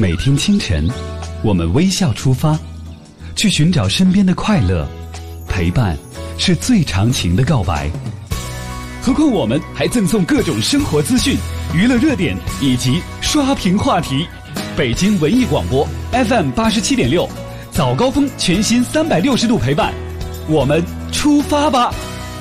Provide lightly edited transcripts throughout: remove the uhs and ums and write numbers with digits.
每天清晨，我们微笑出发，去寻找身边的快乐。陪伴是最长情的告白。何况我们还赠送各种生活资讯、娱乐热点以及刷屏话题。北京文艺广播 FM87.6，早高峰全新360度陪伴，我们出发吧。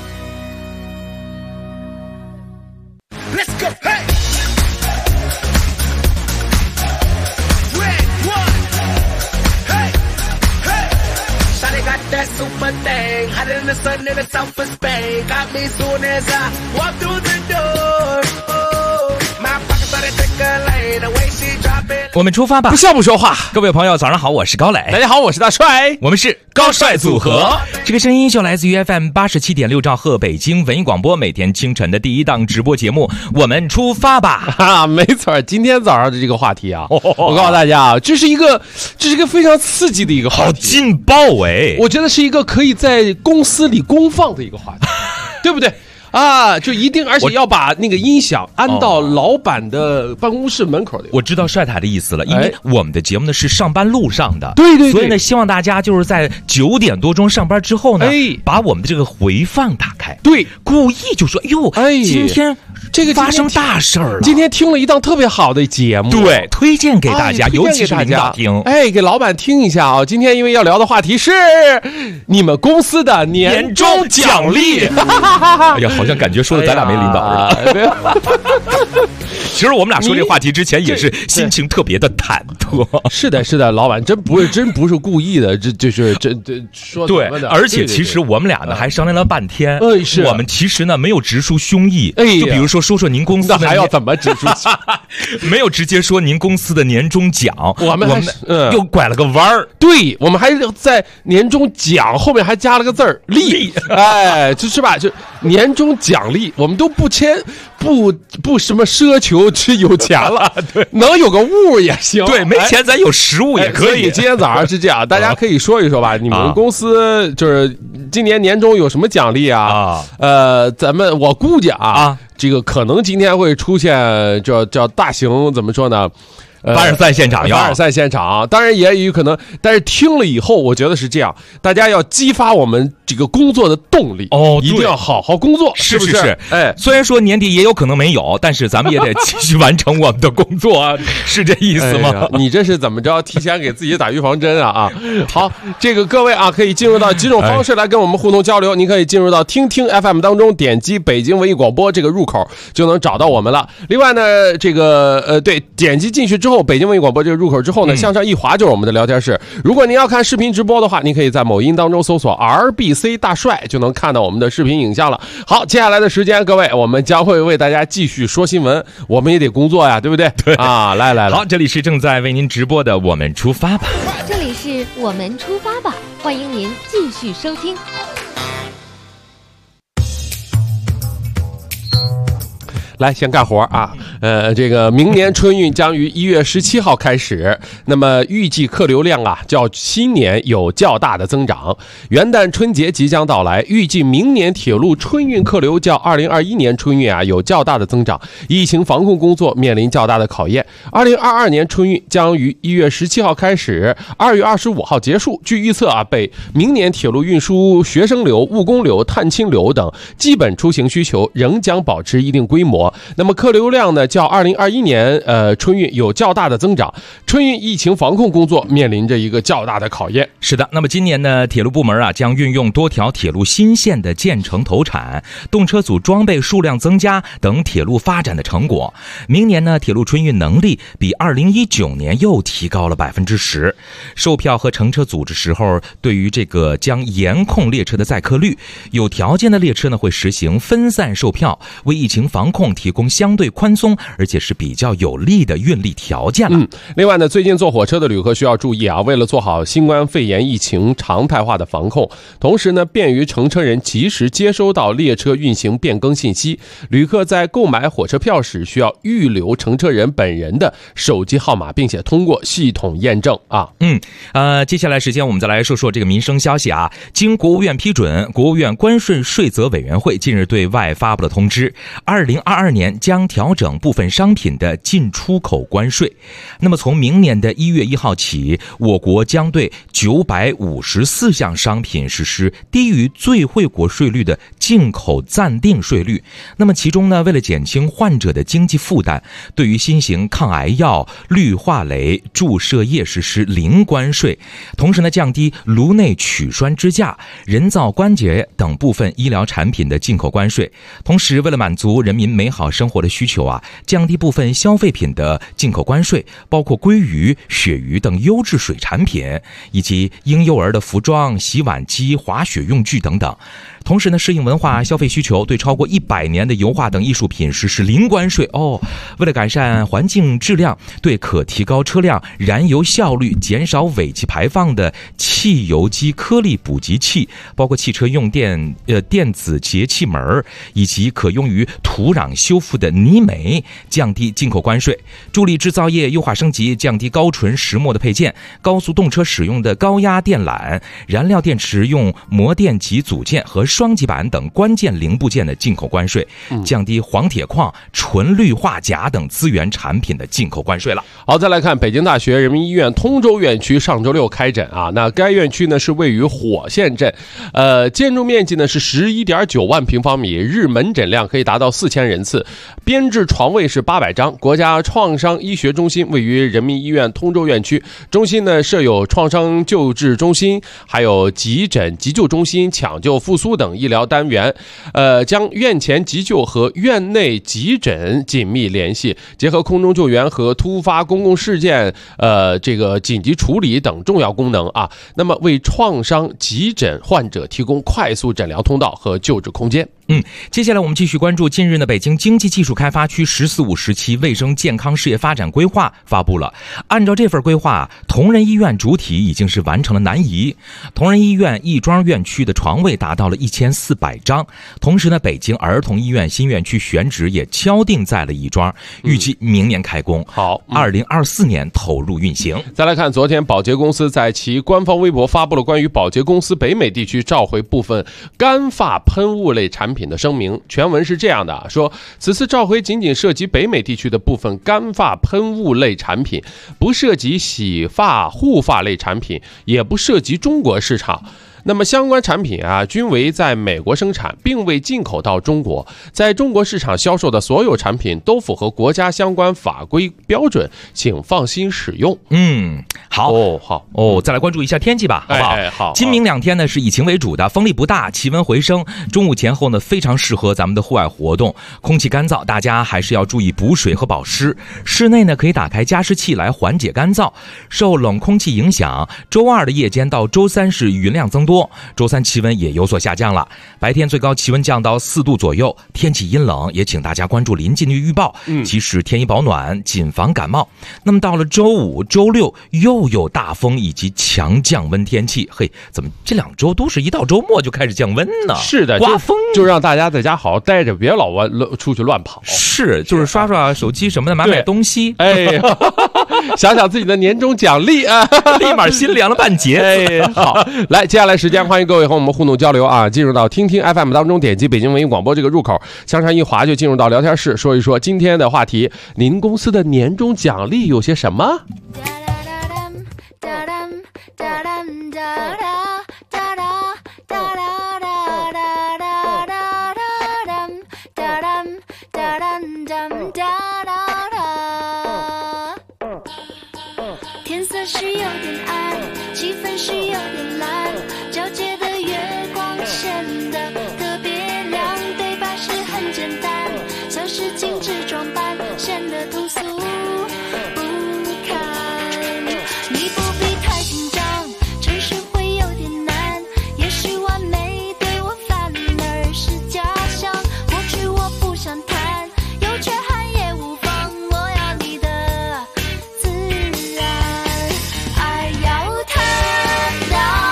Super thing, hotter than the sun in the south of Spain. Got me soon as I walk through the door. Oh, my pocket started tickling, the way she drop it. 我们出发吧， 不笑不说话。 各位朋友早上好，我是高磊。 大家好，我是大帅， 我们是高帅组合。这个声音就来自于 FM87.6兆赫北京文艺广播，每天清晨的第一档直播节目，我们出发吧。 没错，今天早上的这个话题啊，我告诉大家啊，这是一个非常刺激的一个话题， 好劲爆哎！ 我觉得是一个可以在公司里公放的一个话题，对不对？啊，就一定，而且要把那个音响安到老板的办公室门口的。 我知道帅台的意思了，因为我们的节目呢是上班路上的， 对， 所以呢，希望大家就是在9点多钟上班之后呢，把我们的这个回放打开， 对， 故意就说，哟，今天这个发生大事儿了， 今天听了一档特别好的节目， 对，推荐给大家，尤其是领导听， 给老板听一下啊。今天因为要聊的话题是你们公司的年终奖励。 哎呀，好像感觉说的咱俩没领导似的。其实我们俩说这话题之前也是心情特别的忐忑。 是的，老板真不是故意的，这说对，而且其实我们俩呢还商量了半天， 是我们其实呢没有直抒胸臆，就比如说您公司的还要怎么直抒？ 没有直接说您公司的年终奖， 我们又拐了个弯儿， 对，我们还在年终奖后面还加了个字儿利，就是吧，就年终奖励，我们都不什么奢求只有钱了，对，能有个物也行， 对，没钱咱有实物也可以。 今天早上是这样，大家可以说一说吧，你们公司就是今年年终有什么奖励啊？我估计啊，这个可能今天会出现叫大型怎么说呢？ 凡尔赛现场， 当然也有可能，但是听了以后，我觉得是这样，大家要激发我们这个工作的动力一定要好好工作， 是不是？ 虽然说年底也有可能没有，但是咱们也得继续完成我们的工作啊，是这意思吗？ 你这是怎么着？提前给自己打预防针啊！好，这个各位啊，可以进入到几种方式来跟我们互动交流。您可以进入到听 FM 当中，点击北京文艺广播这个入口就能找到我们了。另外呢，这个点击进去之后。北京文艺广播这个入口之后呢，向上一滑就是我们的聊天室。如果您要看视频直播的话，您可以在某音当中搜索 RBC 大帅，就能看到我们的视频影像了。好，接下来的时间，各位，我们将会为大家继续说新闻，我们也得工作呀，对不对？ 对啊，来， 好，这里是正在为您直播的我们出发吧， 这里是我们出发吧，欢迎您继续收听。 来，先干活啊！这个明年春运将于1月17号开始，那么预计客流量啊，较新年有较大的增长。元旦春节即将到来，预计明年铁路春运客流较2021年春运啊有较大的增长，疫情防控工作面临较大的考验。2022年春运将于1月17号开始，2月25号结束。据预测啊，明年铁路运输学生流、务工流、探亲流等基本出行需求仍将保持一定规模。那么客流量呢，较2021年春运有较大的增长，春运疫情防控工作面临着一个较大的考验。 是的，那么今年呢，铁路部门啊将运用多条铁路新线的建成投产、动车组装备数量增加等铁路发展的成果。明年呢，铁路春运能力比2019年又提高了10%。售票和乘车组织时候，对于这个将严控列车的载客率，有条件的列车呢会实行分散售票，为疫情防控提供相对宽松而且是比较有利的运力条件了。 另外呢，最近坐火车的旅客需要注意啊，为了做好新冠肺炎疫情常态化的防控，同时呢，便于乘车人及时接收到列车运行变更信息，旅客在购买火车票时需要预留乘车人本人的手机号码，并且通过系统验证啊。 接下来时间我们再来说说这个民生消息啊。经国务院批准，国务院关税税则委员会近日对外发布了通知，2022 2022年将调整部分商品的进出口关税。那么从明年的1月1号起，我国将对954项商品实施低于最惠国税率的进口暂定税率。那么其中呢，为了减轻患者的经济负担，对于新型抗癌药、氯化镁注射液实施零关税，同时呢，降低颅内曲栓支架、人造关节等部分医疗产品的进口关税。同时，为了满足人民美好生活的需求降低部分消费品的进口关税，包括鲑鱼、鳕鱼等优质水产品，以及婴幼儿的服装、洗碗机、滑雪用具等等。同时呢，适应文化消费需求，对超过100年的油画等艺术品实施零关税。为了改善环境质量，对可提高车辆燃油效率、减少尾气排放的汽油机颗粒补给器，包括汽车用电子节气门，以及可用于土壤修复的泥煤，降低进口关税，助力制造业优化升级，降低高纯石墨的配件、高速动车使用的高压电缆、燃料电池用膜电极组件和双极板等关键零部件的进口关税，降低黄铁矿、纯氯化钾等资源产品的进口关税了。 好，再来看北京大学人民医院通州院区上周六开诊那该院区呢是位于火线镇，建筑面积呢是11.9万平方米，日门诊量可以达到4000人次，编制床位是800张。国家创伤医学中心位于人民医院通州院区，中心呢设有创伤救治中心，还有急诊、急救中心、抢救复苏等医疗单元，将院前急救和院内急诊紧密联系，结合空中救援和突发公共事件这个紧急处理等重要功能那么为创伤急诊患者提供快速诊疗通道和救治空间。 接下来我们继续关注近日呢，北京经济技术开发区“十四五”时期卫生健康事业发展规划发布了。按照这份规划，同仁医院主体已经是完成了南移，同仁医院亦庄院区的床位达到了1400张。同时呢，北京儿童医院新院区选址也敲定在了亦庄，预计明年开工， 好 ，2024年投入运行。 再来看，昨天宝洁公司在其官方微博发布了关于宝洁公司北美地区召回部分干发喷雾类产品的声明，全文是这样的说，此次召回仅仅涉及北美地区的部分干发喷雾类产品，不涉及洗发护发类产品，也不涉及中国市场。那么相关产品均为在美国生产，并未进口到中国，在中国市场销售的所有产品都符合国家相关法规标准，请放心使用。 再来关注一下天气吧，好不好？ 好。 今明2天呢是以晴为主的，风力不大，气温回升，中午前后呢非常适合咱们的户外活动，空气干燥，大家还是要注意补水和保湿。室内呢可以打开加湿器来缓解干燥。受冷空气影响，周2的夜间到周3是云量增多，周3气温也有所下降了，白天最高气温降到4度左右，天气阴冷，也请大家关注临近的预报，及时添衣保暖，谨防感冒。那么到了周5、周6又有大风以及强降温天气，怎么这2周都是一到周末就开始降温呢？ 是的， 刮风就让大家在家好好待着，别老出去乱跑。 是，就是刷刷手机什么的，买东西， 想想自己的年终奖励立马心凉了半截。 好，来，接下来时间欢迎各位和我们互动交流进入到听听 FM 当中，点击北京文艺广播这个入口，向上一滑就进入到聊天室，说一说今天的话题，您公司的年终奖励有些什么？ 天色是有点暗，气氛是有点蓝，皎洁的月光显得特别亮，对白是很简单，像是精致装扮，显得通俗不堪。你不必太紧张，承认会有点难，也许完美对我反而是假象，过去我不想谈，有缺憾也无妨，我要你的自然，爱要谈到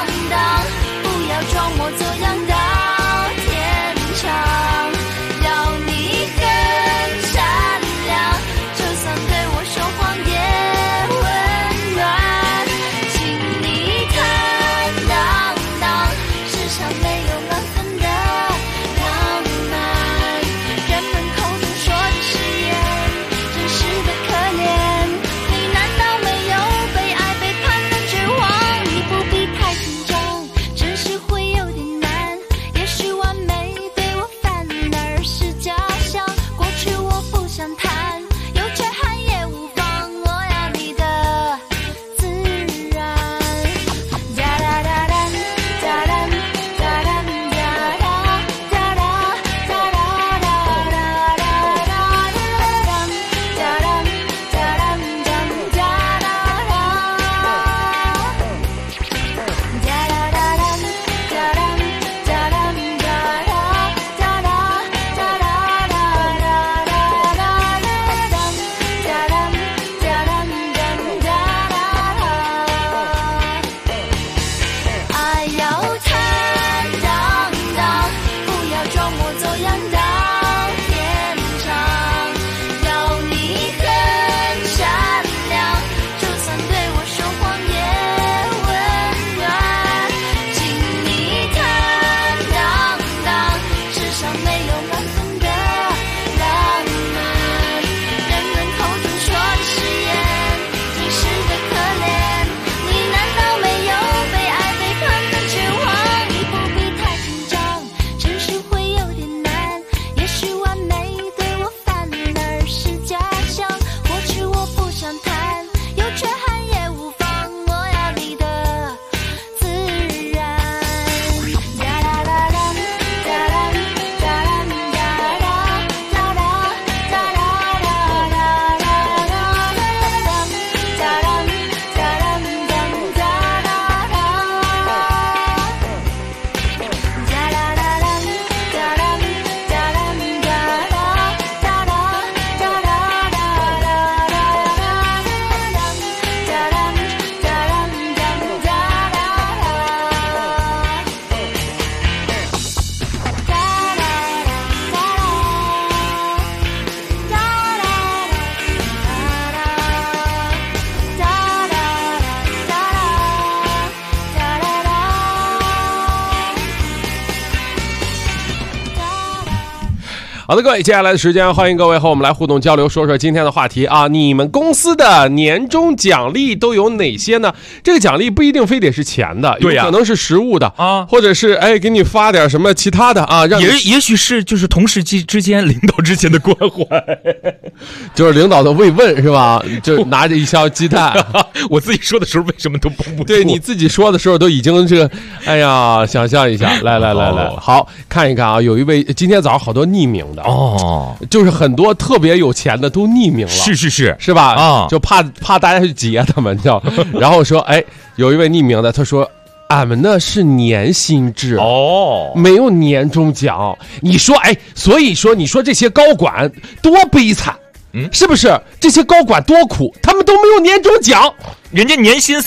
好的，各位，接下来的时间，欢迎各位和我们来互动交流，说说今天的话题啊。你们公司的年终奖励都有哪些呢？这个奖励不一定非得是钱的， 对呀， 有可能是实物的啊， 或者是给你发点什么其他的啊，让也许是就是同事之间、领导之间的关怀， 就是领导的慰问是吧？就拿着一箱鸡蛋， 我自己说的时候为什么都绷不住？ 对你自己说的时候都已经这个，哎呀，想象一下，来，好看一看啊，有一位今天早上好多匿名的哦， 就是很多特别有钱的都匿名了，是吧？ 啊， 就怕大家去劫他们，你知道？然后说，有一位匿名的，他说。俺们呢是年薪制哦， 没有年终奖。你说，所以说你说这些高管多悲惨，是不是？这些高管多苦，他们都没有年终奖。 人家年薪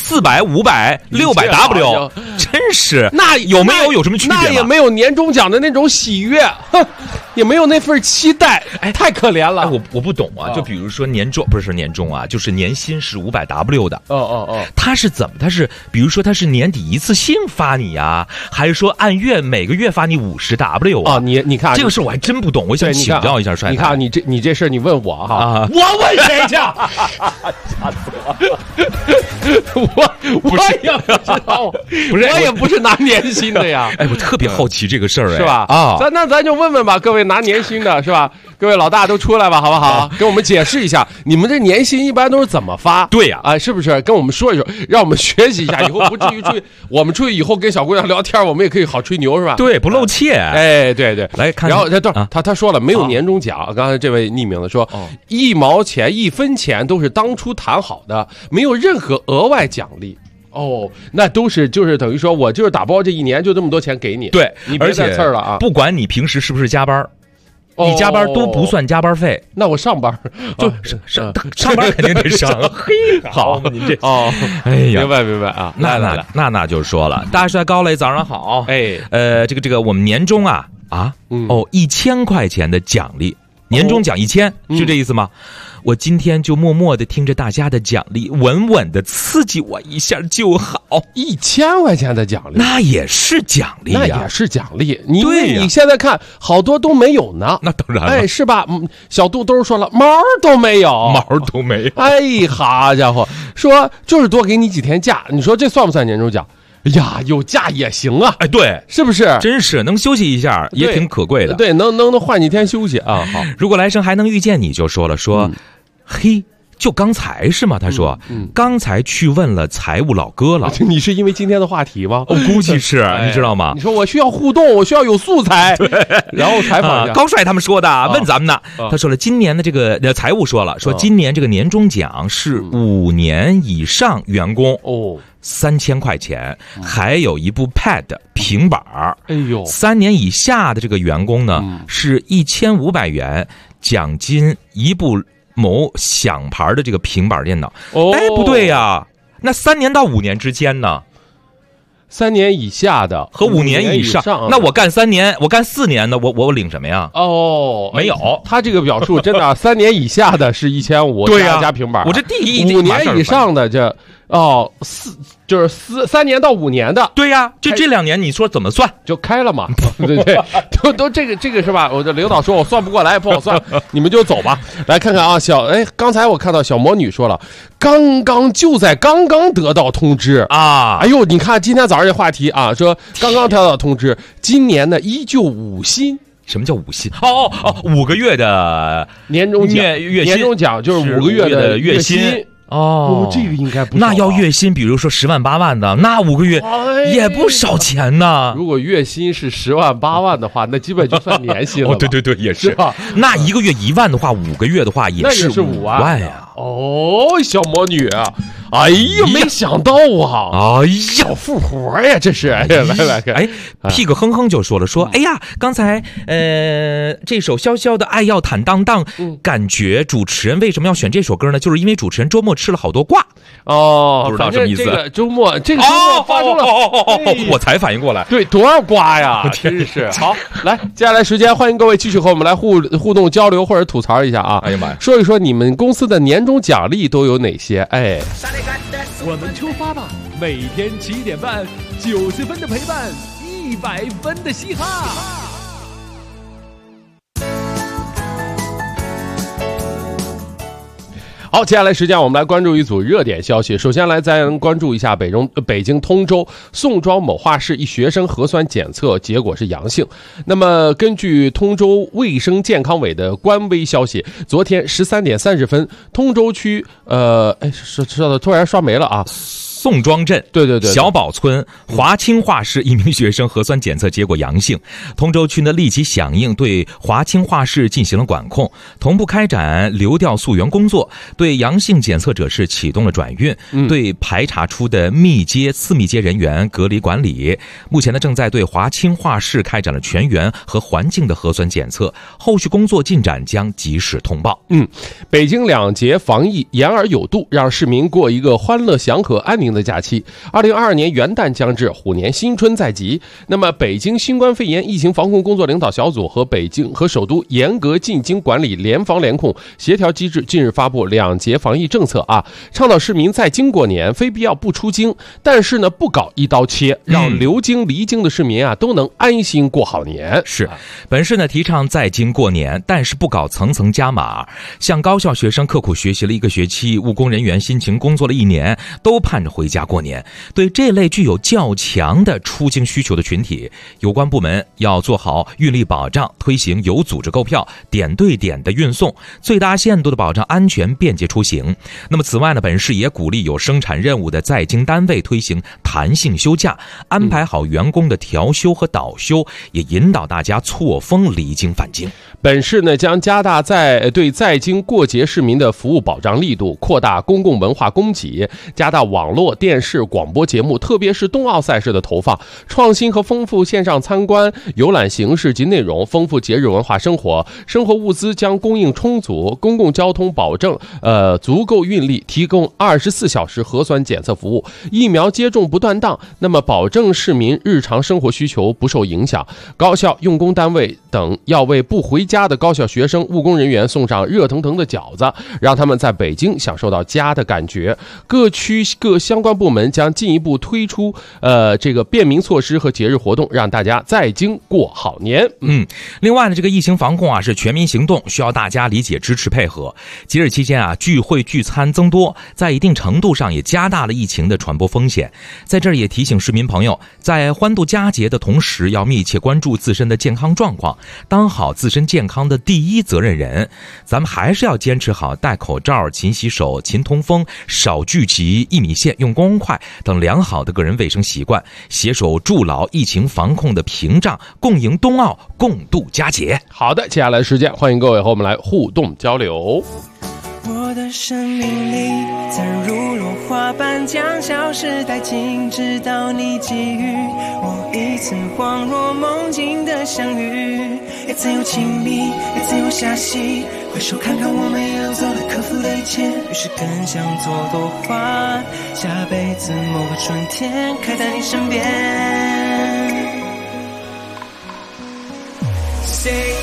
400、500、600W，真是那有没有什么区别吗？ 那也没有年终奖的那种喜悦，也没有那份期待，太可怜了。 我不懂啊，就比如说不是年终啊，就是年薪是500W 的。他是怎么？他是比如说他是年底一次性发你呀，还是说按月每个月发你50W 啊？ 你看这个事我还真不懂，我想请教一下帅太。你看你这事你问我哈，我问谁去？吓死我！我也不知道，我也不是拿年薪的呀。 我特别好奇这个事儿， 是吧？啊，咱就问问吧，各位拿年薪的是吧？各位老大都出来吧，好不好？跟我们解释一下，你们这年薪一般都是怎么发？ 对呀， 是不是？跟我们说一说，让我们学习一下，以后不至于我们出去以后跟小姑娘聊天，我们也可以好吹牛，是吧？ 对，不露怯。 对， 来看。 然后他说了，没有年终奖。刚才这位匿名的说，1毛钱、1分钱都是当初谈好的，没有任何额外奖励。那都是就是等于说我就是打包这一年就这么多钱给你， 对， 你别再刺儿了啊！ 不管你平时是不是加班，你加班都不算加班费。 那我上班上班肯定得上。嘿，好，您这哎呀， 明白啊！ 那就说了，大帅高磊早上好。这个我们年终1000块钱的奖励，年终奖1000，是这意思吗？我今天就默默的听着大家的奖励，稳稳的刺激我一下就好。 1000块钱的奖励， 那也是奖励呀， 那也是奖励。你现在看好多都没有呢， 那当然了， 是吧？小肚兜说了，毛都没有。好家伙，说就是多给你几天假，你说这算不算年终奖？有假也行啊！ 对， 是不是？ 真是能休息一下也挺可贵的。 对，能换几天休息啊！好， 如果来生还能遇见你，就说了嘿，就刚才是吗？他说，刚才去问了财务老哥了。 你是因为今天的话题吗？ 我估计是，你知道吗？ 你说我需要互动，我需要有素材，然后采访一下。 高帅他们说的，问咱们呢。他说了，今年的这个财务说了，说今年这个年终奖是5年以上员工3000块钱，还有一部 Pad 平板，3年以下的这个员工呢是1500元，奖金一部某响牌的这个平板电脑。不对呀，那3年到5年之间呢 ？3年以下的和5年以上，那我干3年，我干4年的，我领什么呀？没有， 他这个表述真的3年以下的是1500，对呀，加平板。 我这 5年以上的这3年到5年的， 对呀，这2年你说怎么算？ 就开了嘛，对，都这个是吧？我的领导说我算不过来，不好算，你们就走吧。来看看啊，刚才我看到小魔女说了，刚刚得到通知啊！哎呦，你看今天早上这话题啊，说刚刚得到通知，今年呢依旧5薪。 什么叫5薪？5个月的年终奖，年终奖就是5个月的月薪。这个应该不少。 那要月薪，比如说10万8万的，那5个月也不少钱呢。 如果月薪是10万8万的话，那基本就算年薪了。 对，也是。那1个月1万的话，5个月的话也是5万呀。 小魔女啊！哎呀，没想到啊！小富婆呀，这是！来看， 屁股哼哼就说了，哎呀，刚才这首潇潇的爱要坦荡荡，感觉主持人为什么要选这首歌呢？就是因为主持人周末吃了好多挂。不知道什么意思。 这个周末发生了， 我才反应过来。 对，多少瓜呀！真是。好，来，接下来时间，欢迎各位继续和我们来互动交流或者吐槽一下啊！哎呀妈呀，说一说你们公司的年终奖励都有哪些？ 我们出发吧！每天7点半，90分的陪伴，100分的嘻哈。 好，接下来时间我们来关注一组热点消息。首先来咱关注一下北京通州宋庄某画室一学生核酸检测结果是阳性。那么根据通州卫生健康委的官微消息，昨天13点30分，通州区突然刷没了啊。 宋庄镇对小堡村华清画室一名学生核酸检测结果阳性，通州区呢立即响应，对华清画室进行了管控，同步开展流调溯源工作，对阳性检测者是启动了转运，对排查出的次密接人员隔离管理。目前呢正在对华清画室开展了全员和环境的核酸检测，后续工作进展将及时通报。 北京2节防疫严而有度，让市民过一个欢乐祥和安宁的假期。2022年元旦将至，虎年新春在即。那么北京新冠肺炎疫情防控工作领导小组和北京和首都严格进京管理联防联控协调机制近日发布2节防疫政策倡导市民在京过年，非必要不出京，但是呢不搞一刀切，让留京离京的市民都能安心过好年。 是，本市呢提倡在京过年，但是不搞层层加码，像高校学生刻苦学习了1个学期，务工人员辛勤工作了1年，都盼着回家过年。对这类具有较强的出京需求的群体，有关部门要做好运力保障，推行有组织购票、点对点的运送，最大限度的保障安全便捷出行。那么此外呢，本市也鼓励有生产任务的在京单位推行弹性休假，安排好员工的调休和倒休，也引导大家错峰离京返京。 本市呢将加大对在京过节市民的服务保障力度，扩大公共文化供给，加大网络、电视、广播节目，特别是冬奥赛事的投放，创新和丰富线上参观、游览形式及内容，丰富节日文化生活。生活物资将供应充足，公共交通保证足够运力，提供24小时核酸检测服务，疫苗接种不断档，那么保证市民日常生活需求不受影响。高校、用工单位等要为不回家的高校学生、务工人员送上热腾腾的饺子，让他们在北京享受到家的感觉。各区各相关部门将进一步推出这个便民措施和节日活动，让大家在京过好年。 另外呢，这个疫情防控是全民行动，需要大家理解、支持、配合。节日期间聚会聚餐增多，在一定程度上也加大了疫情的传播风险。在这儿也提醒市民朋友，在欢度佳节的同时，要密切关注自身的健康状况，当好自身健康的第一责任人。咱们还是要坚持好戴口罩、勤洗手、勤通风、少聚集、1米线、用公共筷等良好的个人卫生习惯，携手筑牢疫情防控的屏障，共赢冬奥，共度佳节。 好的，接下来的时间，欢迎各位和我们来互动交流。 我的生命里曾如落花般将消失殆尽，直到你给予我一次恍若梦境的相遇，也曾有亲密，也曾有遐喜，回首看看我们一路走来克服的一切，于是更想做朵花，下辈子某个春天开在你身边。Say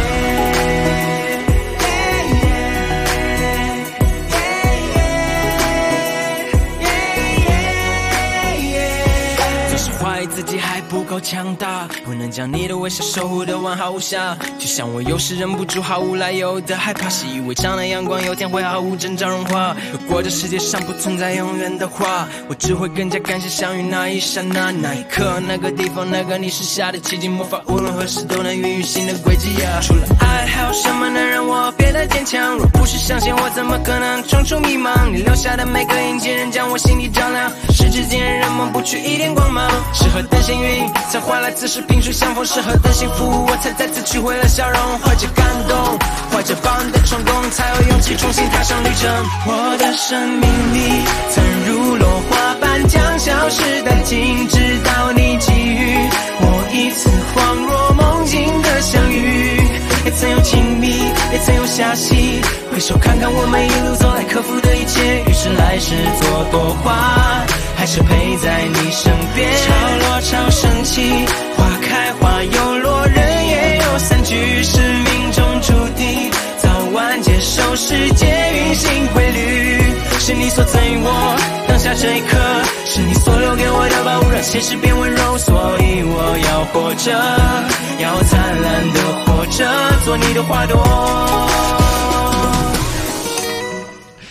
自己还不够强大，不能将你的微笑守护得完好无瑕，就像我有时忍不住毫无来由的害怕，习以为常的阳光有天会毫无征兆融化。如果这世界上不存在永远的话，我只会更加感谢相遇那一刹那，那一刻，那个地方，那个你是下的奇迹魔法，无论何时都能孕育新的轨迹除了爱，还有什么能让我变得坚强？若不是相信，我怎么可能冲出迷茫？你留下的每个印记，仍将我心底照亮，时至今日，人们不去一点光芒。适合的幸运才换来此时萍水相逢，适合的幸福我才再次取回了笑容，怀着感动，怀着抱你的冲动，才有勇气重新踏上旅程。我的生命里曾如落花般将消失殆尽，直到你给予我一次恍若梦境的相遇，也曾有亲密，也曾有遐喜，回首看看我们一路走来克服的一切，于是来世做朵花，还是陪在你身边。潮落潮升起，花开花又落，人也有散聚，是命中注定，早晚接受世界运行规律。是你所赠予我当下这一刻，是你所留给我的宝物，让现实变温柔，所以我要活着，要灿烂的活着，做你的花朵。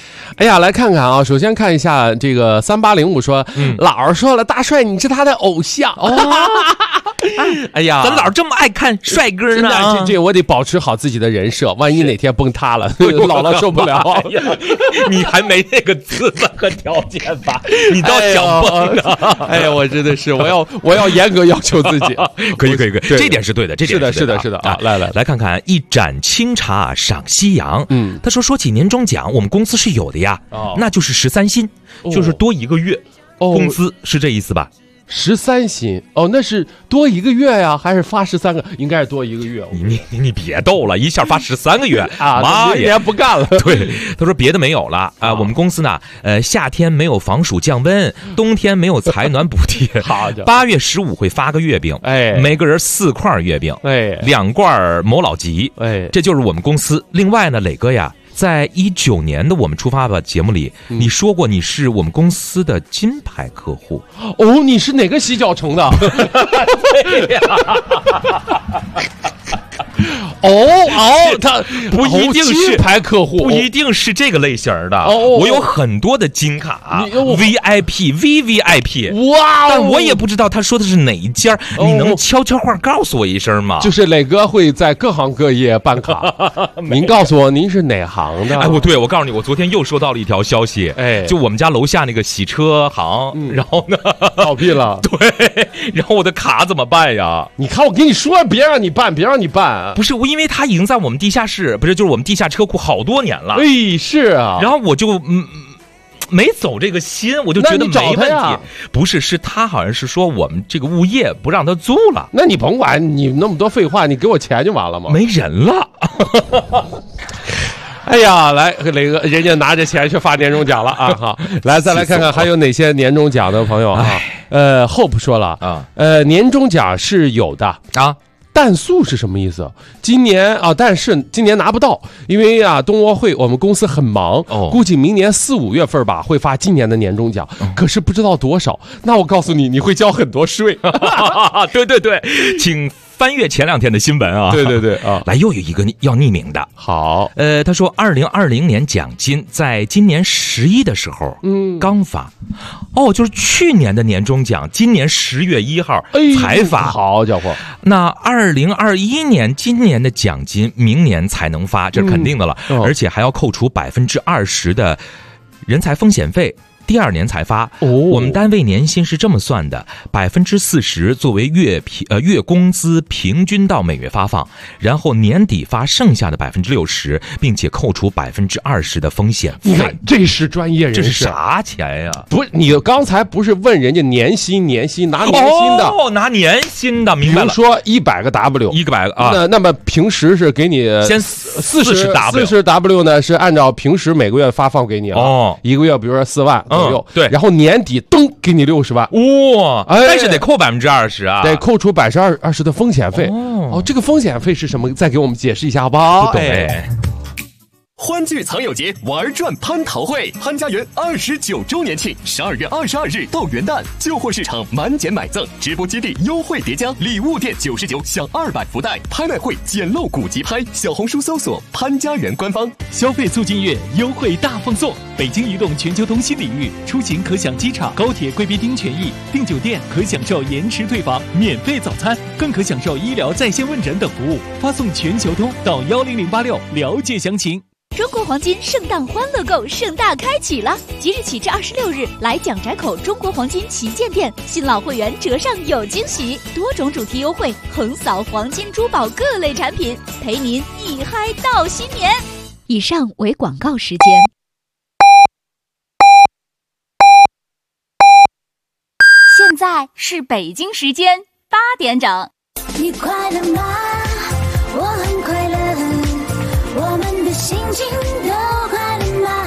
哎呀，来看看啊，首先看一下这个3805说，老儿说了，大帅你是他的偶像哦。哎呀， 咱老这么爱看帅哥呢， 这我得保持好自己的人设，万一哪天崩塌了，姥姥受不了。 你还没那个资本和条件吧？你倒想崩啊！ 哎呀，我真的是，我要严格要求自己。 可以，这点是对的，这点是的啊！来看看一盏清茶赏夕阳。他说起年终奖，我们公司是有的呀，那就是13薪，就是多1个月工资，是这意思吧 ？13薪哦，那是多1个月呀，还是发13个？应该是多1个月。 你别逗了，一下发13个月啊！ 妈呀， 明年不干了。 对，他说别的没有了啊。我们公司呢，夏天没有防暑降温，冬天没有采暖补贴。 好家伙 ，8月15会发个月饼，每个人4块月饼，2罐某老吉，这就是我们公司。另外呢，磊哥呀。在19年的我们出发吧节目里，你说过你是我们公司的金牌客户哦，你是哪个洗脚城的？对呀。他不一定是金牌客户， 不一定是这个类型的。我有很多的金卡，VIP，VVIP。哇！但我也不知道他说的是哪一家，你能悄悄话告诉我一声吗？ 就是磊哥会在各行各业办卡，您告诉我您是哪行的？ 哎，我告诉你，我昨天又收到了一条消息，就我们家楼下那个洗车行，然后呢倒闭了。 对，然后我的卡怎么办呀？ 你看，我跟你说，别让你办。 不是我，因为他已经在我们地下室，不是就是我们地下车库好多年了。 是啊。 然后我就没走这个心，我就觉得没问题。不是，是他好像是说我们这个物业不让他租了。 那你甭管你那么多废话，你给我钱就完了吗？ 没人了。 哎呀，来，磊哥，人家拿着钱去发年终奖了啊！好，来，再来看看还有哪些年终奖的朋友啊？Hope 说了啊，年终奖是有的啊。但素是什么意思？今年啊，但是今年拿不到，因为啊，冬奥会我们公司很忙，估计明年4、5月份吧会发今年的年终奖，可是不知道多少。那我告诉你，你会交很多税。 对，请翻阅前2天的新闻啊。 对啊， 来，又有一个要匿名的。 好， 他说2020年奖金在今年11的时候，刚发。就是去年的年终奖，今年10月1号才发。 好家伙， 那2021年今年的奖金明年才能发，这是肯定的了，而且还要扣除20%的人才风险费。第2年才发。我们单位年薪是这么算的：40%作为月工资平均到每月发放，然后年底发剩下的60%，并且扣除20%的风险费。 你看，这是专业人士。 这是啥钱呀？ 不是，你刚才不是问人家年薪拿年薪的？ 拿年薪的，明白了。 比如说100个 W，100 个啊。 那么平时是给你先40 W 呢，是按照平时每个月发放给你了。1个月比如说4万。 对， 然后年底噔给你60万， 哇！但是得扣20%啊， 得扣除20%的风险费。这个风险费是什么？再给我们解释一下好不好？ 不懂哎。 欢聚藏友节，玩转蟠桃会，潘家园29周年庆，12月22日到元旦，旧货市场满减买赠，直播基地优惠叠加，礼物店99享200福袋，拍卖会捡漏古籍拍，小红书搜索潘家园官方， 消费促进月优惠大放送，北京移动全球通新礼遇，出行可享机场、高铁贵宾厅权益，订酒店可享受延迟退房、免费早餐，更可享受医疗在线问诊等服务。发送全球通到10086了解详情。 中国黄金圣诞欢乐购盛大开启了，即日起至26日，来蒋宅口中国黄金旗舰店，新老会员折上有惊喜，多种主题优惠，横扫黄金珠宝各类产品，陪您一嗨到新年。以上为广告时间。 现在是北京时间8点整。 你快乐吗？我很快乐。我们的心情都快乐吗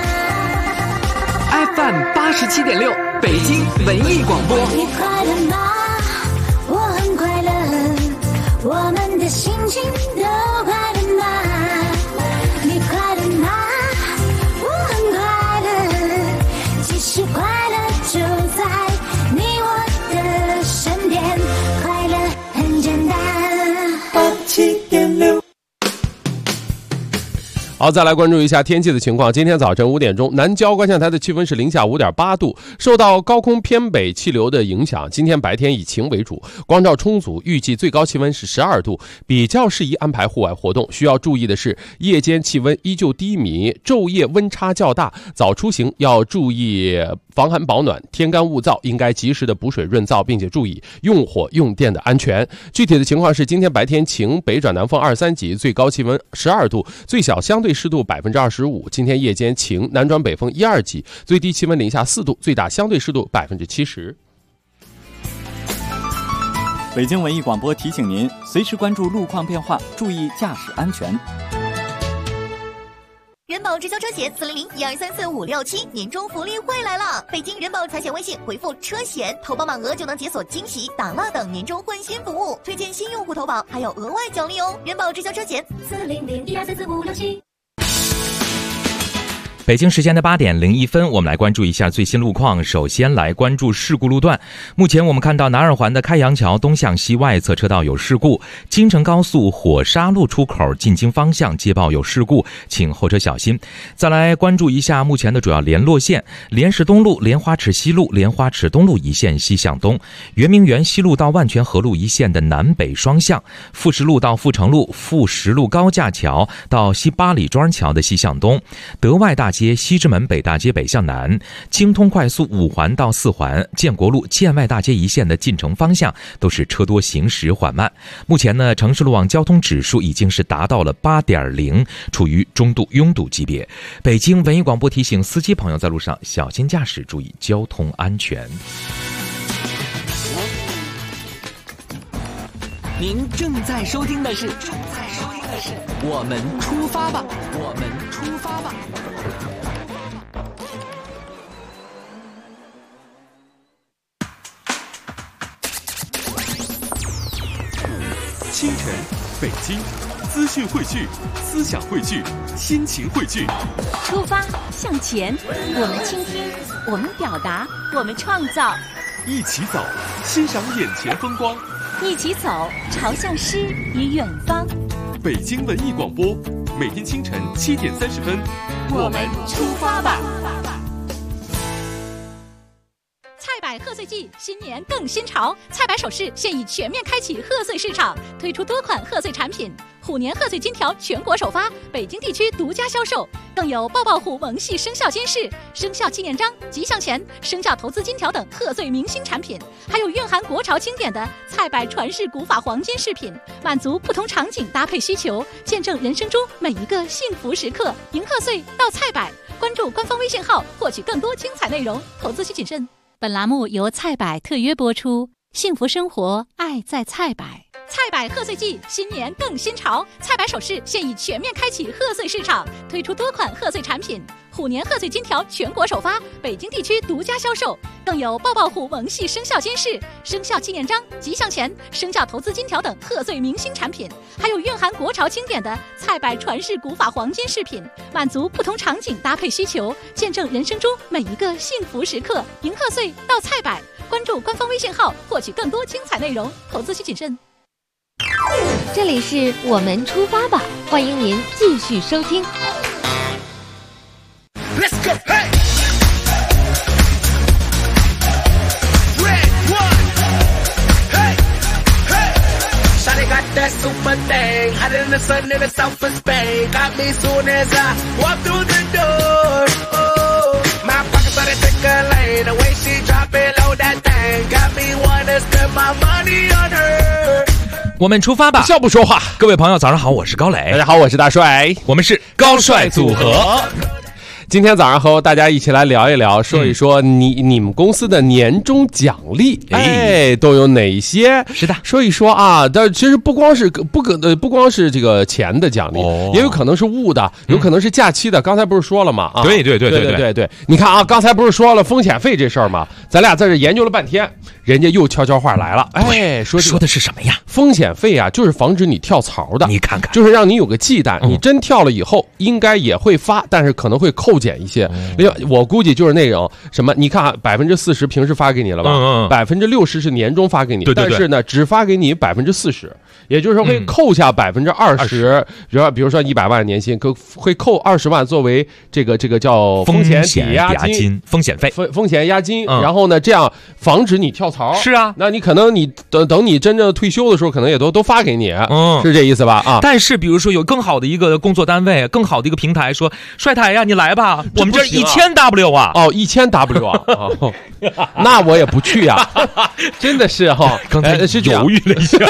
？FM87.6，北京文艺广播。 你快乐吗？我很快乐。我们的心情都快乐吗？你快乐吗？我很快乐。其实快乐就在你我的身边，快乐很简单。87.6。 好，再来关注一下天气的情况。今天早晨5点钟，南郊观象台的气温是零下5.8度，受到高空偏北气流的影响，今天白天以晴为主，光照充足，预计最高气温是12度，比较适宜安排户外活动。需要注意的是，夜间气温依旧低迷，昼夜温差较大，早出行要注意防寒保暖，天干物燥，应该及时的补水润燥，并且注意用火用电的安全。具体的情况是，今天白天晴，北转南风2、3级，最高气温12度，最小相对湿度25%。今天夜间晴，南转北风1、2级，最低气温零下4度，最大相对湿度70%。 北京文艺广播提醒您，随时关注路况变化，注意驾驶安全。 人保直销车险400-1234-567年终福利会来了！北京人保财险微信回复车险，投保满额就能解锁惊喜、打蜡等年终换新服务，推荐新用户投保还有额外奖励哦！人保直销车险400-1234-567。 北京时间的8点01分，我们来关注一下最新路况。首先来关注事故路段。目前我们看到南二环的开阳桥东向西外侧车道有事故，京承高速火沙路出口进京方向接报有事故，请后车小心。再来关注一下目前的主要联络线：莲石东路、莲花池西路、莲花池东路一线西向东，圆明园西路到万泉河路一线的南北双向，富石路到富城路、富石路高架桥到西八里庄桥的西向东，德外大街西直门北大街北向南，京通快速5环到4环，建国路建外大街一线的进城方向都是车多行驶缓慢。目前呢，城市路网交通指数已经是达到了8.0，处于中度拥堵级别。北京文艺广播提醒司机朋友在路上小心驾驶，注意交通安全。 您正在收听的是我们出发吧，我们出发吧。 清晨，北京，资讯汇聚，思想汇聚，心情汇聚。 出发向前，我们倾听，我们表达，我们创造。 一起走，欣赏眼前风光。 一起走，朝向诗与远方。 北京文艺广播，每天清晨7点30分， 我们出发吧。 菜百贺岁季，新年更新潮。菜百首饰现已全面开启贺岁市场，推出多款贺岁产品。虎年贺岁金条全国首发，北京地区独家销售，更有抱抱虎萌系生肖金饰、生肖纪念章、吉祥钱、生肖投资金条等贺岁明星产品，还有蕴含国潮经典的菜百传世古法黄金饰品，满足不同场景搭配需求，见证人生中每一个幸福时刻。迎贺岁到菜百，关注官方微信号获取更多精彩内容，投资需谨慎。 本栏目由菜百特约播出，幸福生活，爱在菜百。 菜百贺岁季，新年更新潮。菜百首饰现已全面开启贺岁市场，推出多款贺岁产品。虎年贺岁金条全国首发，北京地区独家销售，更有抱抱虎萌系生肖金饰、生肖纪念章、吉祥钱、生肖投资金条等贺岁明星产品，还有蕴含国潮经典的菜百传世古法黄金饰品，满足不同场景搭配需求，见证人生中每一个幸福时刻。迎贺岁到菜百，关注官方微信号获取更多精彩内容，投资需谨慎。 这里是我们出发吧，欢迎您继续收听。 Let's go, hey! Red one, hey, hey! Shawty got that super thing, hotter than the sun in the south of Spain. Got me soon as I walk through the door. Oh, my pockets started tickling, the way she drop it low that thing, got me wanna spend my money on her. 我们出发吧， 笑不说话。 各位朋友早上好，我是高磊。 大家好，我是大帅， 我们是高帅组合。 今天早上和大家一起来聊一聊，说一说你们公司的年终奖励，都有哪些？ 是的， 说一说啊。但其实不光是这个钱的奖励，也有可能是物的，有可能是假期的。刚才不是说了吗？啊， 对。 你看啊，刚才不是说了风险费这事儿吗？咱俩在这研究了半天，人家又悄悄话来了。哎， 说的是什么呀？ 风险费啊，就是防止你跳槽的。 你看看， 就是让你有个忌惮，你真跳了以后，应该也会发，但是可能会扣减一些。我估计就是那种什么，你看40%平时发给你了吧，60%是年终发给你，但是呢，只发给你40%，也就是说会扣下20%，比如说100万年薪，会扣20万作为这个叫风险抵押金、 风险费、 风险押金。然后呢，这样防止你跳槽。 是啊， 那你可能你等你真正退休的时候，可能也都发给你，是这意思吧？啊， 但是比如说有更好的一个工作单位，更好的一个平台，说帅台呀，你来吧，我们这1000W 啊， 哦，1000W 啊，那我也不去呀，真的是哈， 刚才是犹豫了一下。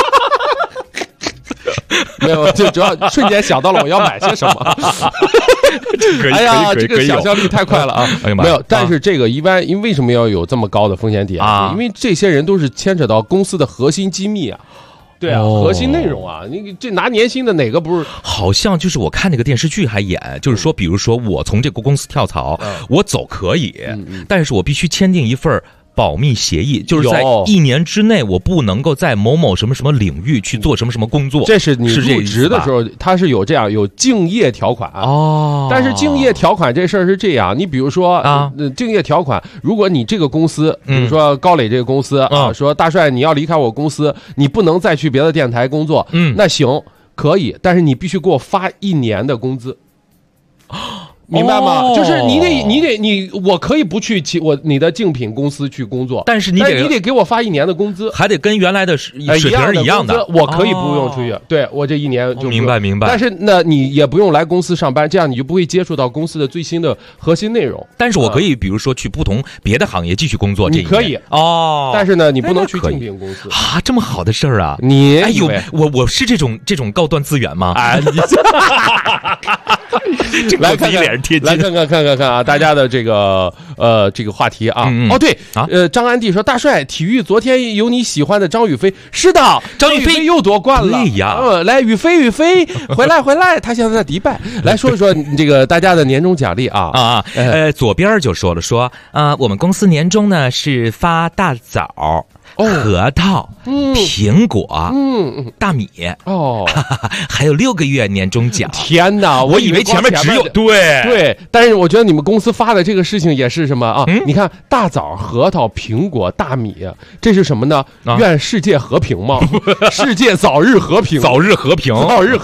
没有，就主要瞬间想到了我要买些什么。哎呀，这个想象力太快了啊！没有，但是这个一般，因为什么要有这么高的风险抵押？因为这些人都是牵扯到公司的核心机密啊。对啊，核心内容啊，你这拿年薪的哪个不是？ 好像就是我看那个电视剧还演，就是说，比如说我从这个公司跳槽，我走可以，但是我必须签订一份保密协议，就是在1年之内，我不能够在某某什么什么领域去做什么什么工作。 这是你入职的时候，它是有竞业条款哦。但是竞业条款这事儿是这样，你比如说竞业条款，如果你这个公司，比如说高磊这个公司啊，说大帅你要离开我公司，你不能再去别的电台工作，那行可以，但是你必须给我发1年的工资。明白吗？就是我可以不去你的竞品公司去工作， 但是你得给我发1年的工资， 还得跟原来的水平一样的。 我可以不用出去，对我这1年就明白。 但是呢，你也不用来公司上班，这样你就不会接触到公司的最新的核心内容。 但是我可以，比如说去不同别的行业继续工作，这你可以哦。但是呢，你不能去竞品公司啊，这么好的事儿啊！ 哎呦，我是这种高端资源吗？ 哎，来看看。来看啊！大家的这个话题啊，对啊，张安迪说大帅，体育昨天有你喜欢的张雨霏，是的， 张雨霏又夺冠了， 对呀， 来雨霏回来，他现在在迪拜，来说一说这个大家的年终奖励啊左边就说了我们公司年终呢是发大枣。核桃、苹果、大米还有6个月年终奖。 天哪， 我以为前面只有对，但是我觉得你们公司发的这个事情也是什么啊？你看大枣、核桃、苹果、大米，这是什么呢？愿世界和平吗？世界早日和平， 早日和平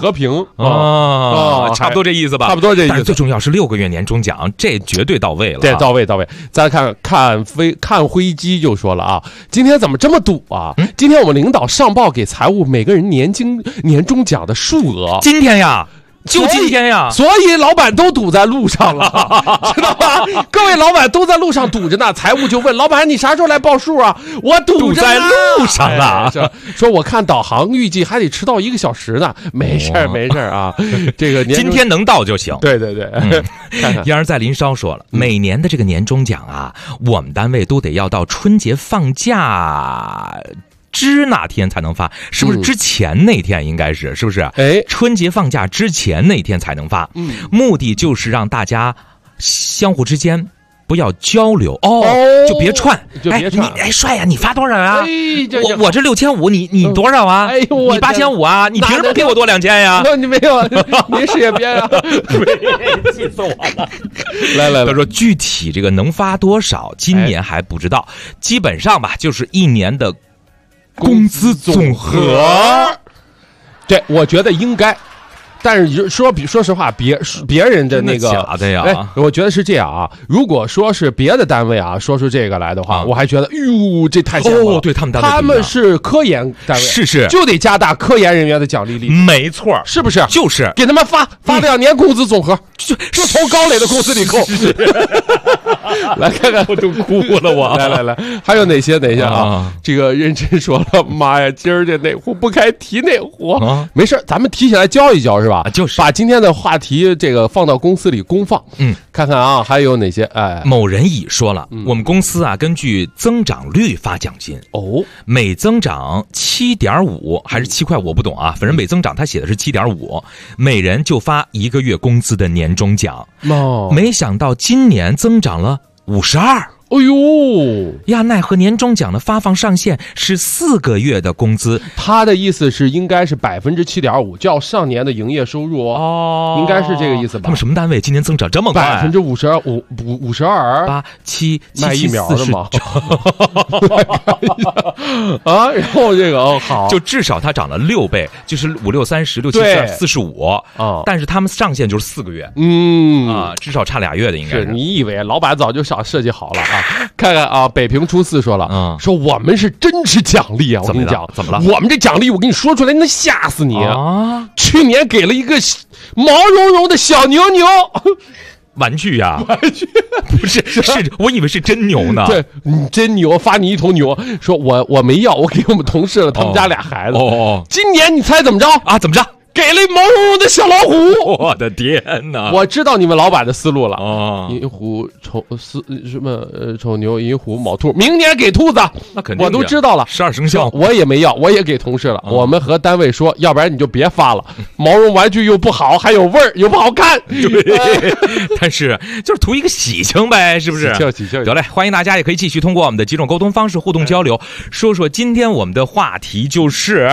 啊！ 差不多这意思吧？ 差不多这意思。 但是最重要是6个月年终奖，这绝对到位了。 对，到位。再来看飞机就说了啊，今天怎么这么堵啊？今天我们领导上报给财务每个人年终奖的数额。 今天呀，就今天呀， 所以老板都堵在路上了，知道吧？各位老板都在路上堵着呢。财务就问老板：“你啥时候来报数啊？”我堵在路上了。 说我看导航预计还得迟到1个小时呢。没事儿啊，这个今天能到就行。 对。 燕儿在林梢说了，每年的这个年终奖啊，我们单位都得要到春节放假那天才能发，是不是之前那天应该是不是？春节放假之前那天才能发。目的就是让大家相互之间不要交流就别串。帅呀，你发多少啊？我这6500，你多少啊？你8500啊？你凭什么给我多2000呀？ 你没有，你事业编啊？ 气死我了！来，他说具体这个能发多少，今年还不知道，基本上吧，就是1年的工资总和。 对，我觉得应该。但是说实话，别人的那个假的呀， 我觉得是这样啊。如果说是别的单位啊，说出这个来的话，我还觉得，这太羡慕了。 对他们单位， 他们是科研单位， 是， 就得加大科研人员的奖励力。 没错， 是不是？ 就是给他们发2年工资总和，就从高磊的公司里扣。来看看， 我都哭了，我。 来，还有哪些啊？这个认真说了，妈呀，今儿这哪壶不开提哪壶。没事，咱们提起来教一教是吧？ 就是把今天的话题这个放到公司里公放。看看啊，还有哪些？ 某人乙说了，我们公司啊，根据增长率发奖金每增长7.5还是7块，我不懂啊，反正每增长他写的是7.5，每人就发1个月工资的年终奖。没想到今年增长了52。 哎呦呀，奈何年终奖的发放上限是4个月的工资。 他的意思是应该是7.5%，较上年的营业收入哦，应该是这个意思吧？ 他们什么单位今年增长这么快 ？52%， 8、7、 卖疫苗的吗？啊，然后这个好， 就至少它涨了6倍，就是5、6、30、6、7、42、45啊。但是他们上限就是4个月，至少差2月的应该是。 你以为老板早就设计好了啊？看看啊，北平初4说了，说我们是真是奖励啊！我跟你讲， 怎么了？ 我们这奖励我跟你说出来能吓死你啊！去年给了一个毛茸茸的小牛牛。 玩具呀，不是，我以为是真牛呢。 对，真牛，发你一头牛，说我没要，我给我们同事了，他们家俩孩子。今年你猜怎么着啊？怎么着？ 给了毛茸茸的小老虎！ 我的天哪！ 我知道你们老板的思路了啊！银虎丑牛银虎卯兔，明年给兔子， 那肯定我都知道了。 12生肖， 我也没要，我也给同事了。我们和单位说，要不然你就别发了，毛绒玩具又不好，还有味儿，又不好看。 对，但是就是图一个喜庆呗，是不是？ 喜庆。 得嘞，欢迎大家也可以继续通过我们的几种沟通方式互动交流，说说今天我们的话题就是，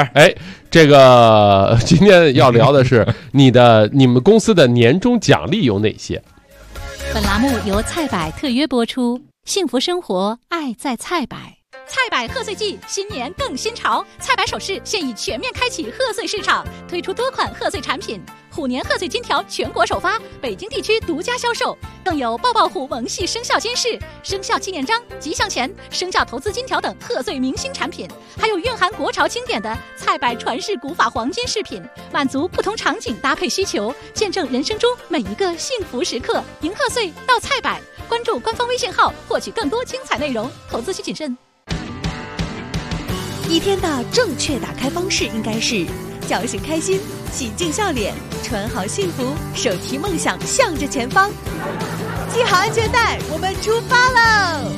这个今天要聊的是你们公司的年终奖励有哪些？ 本栏目由菜百特约播出，幸福生活，爱在菜百。 菜百贺岁季，新年更新潮！菜百首饰现已全面开启贺岁市场，推出多款贺岁产品。虎年贺岁金条全国首发，北京地区独家销售，更有抱抱虎萌系生肖金饰、生肖纪念章、吉祥钱、生肖投资金条等贺岁明星产品，还有蕴含国潮经典的菜百传世古法黄金饰品，满足不同场景搭配需求，见证人生中每一个幸福时刻。迎贺岁到菜百，关注官方微信号获取更多精彩内容，投资需谨慎。 一天的正确打开方式应该是叫醒开心，洗净笑脸，穿好幸福，手提梦想向着前方，系好安全带，我们出发喽！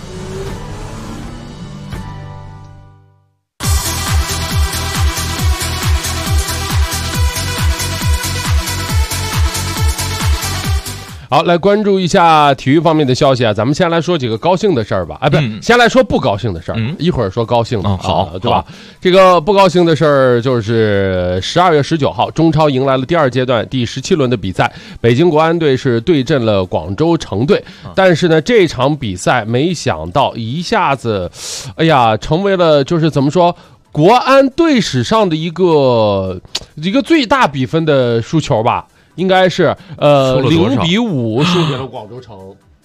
好，来关注一下体育方面的消息啊！咱们先来说几个高兴的事儿吧，不是，先来说不高兴的事儿，一会儿说高兴的， 好， 对吧？这个不高兴的事儿就是12月19号，中超迎来了第2阶段第17轮的比赛，北京国安队是对阵了广州城队，但是呢，这场比赛没想到一下子，成为了就是怎么说？国安队史上的一个最大比分的输球吧。应该是0-5输给了广州城。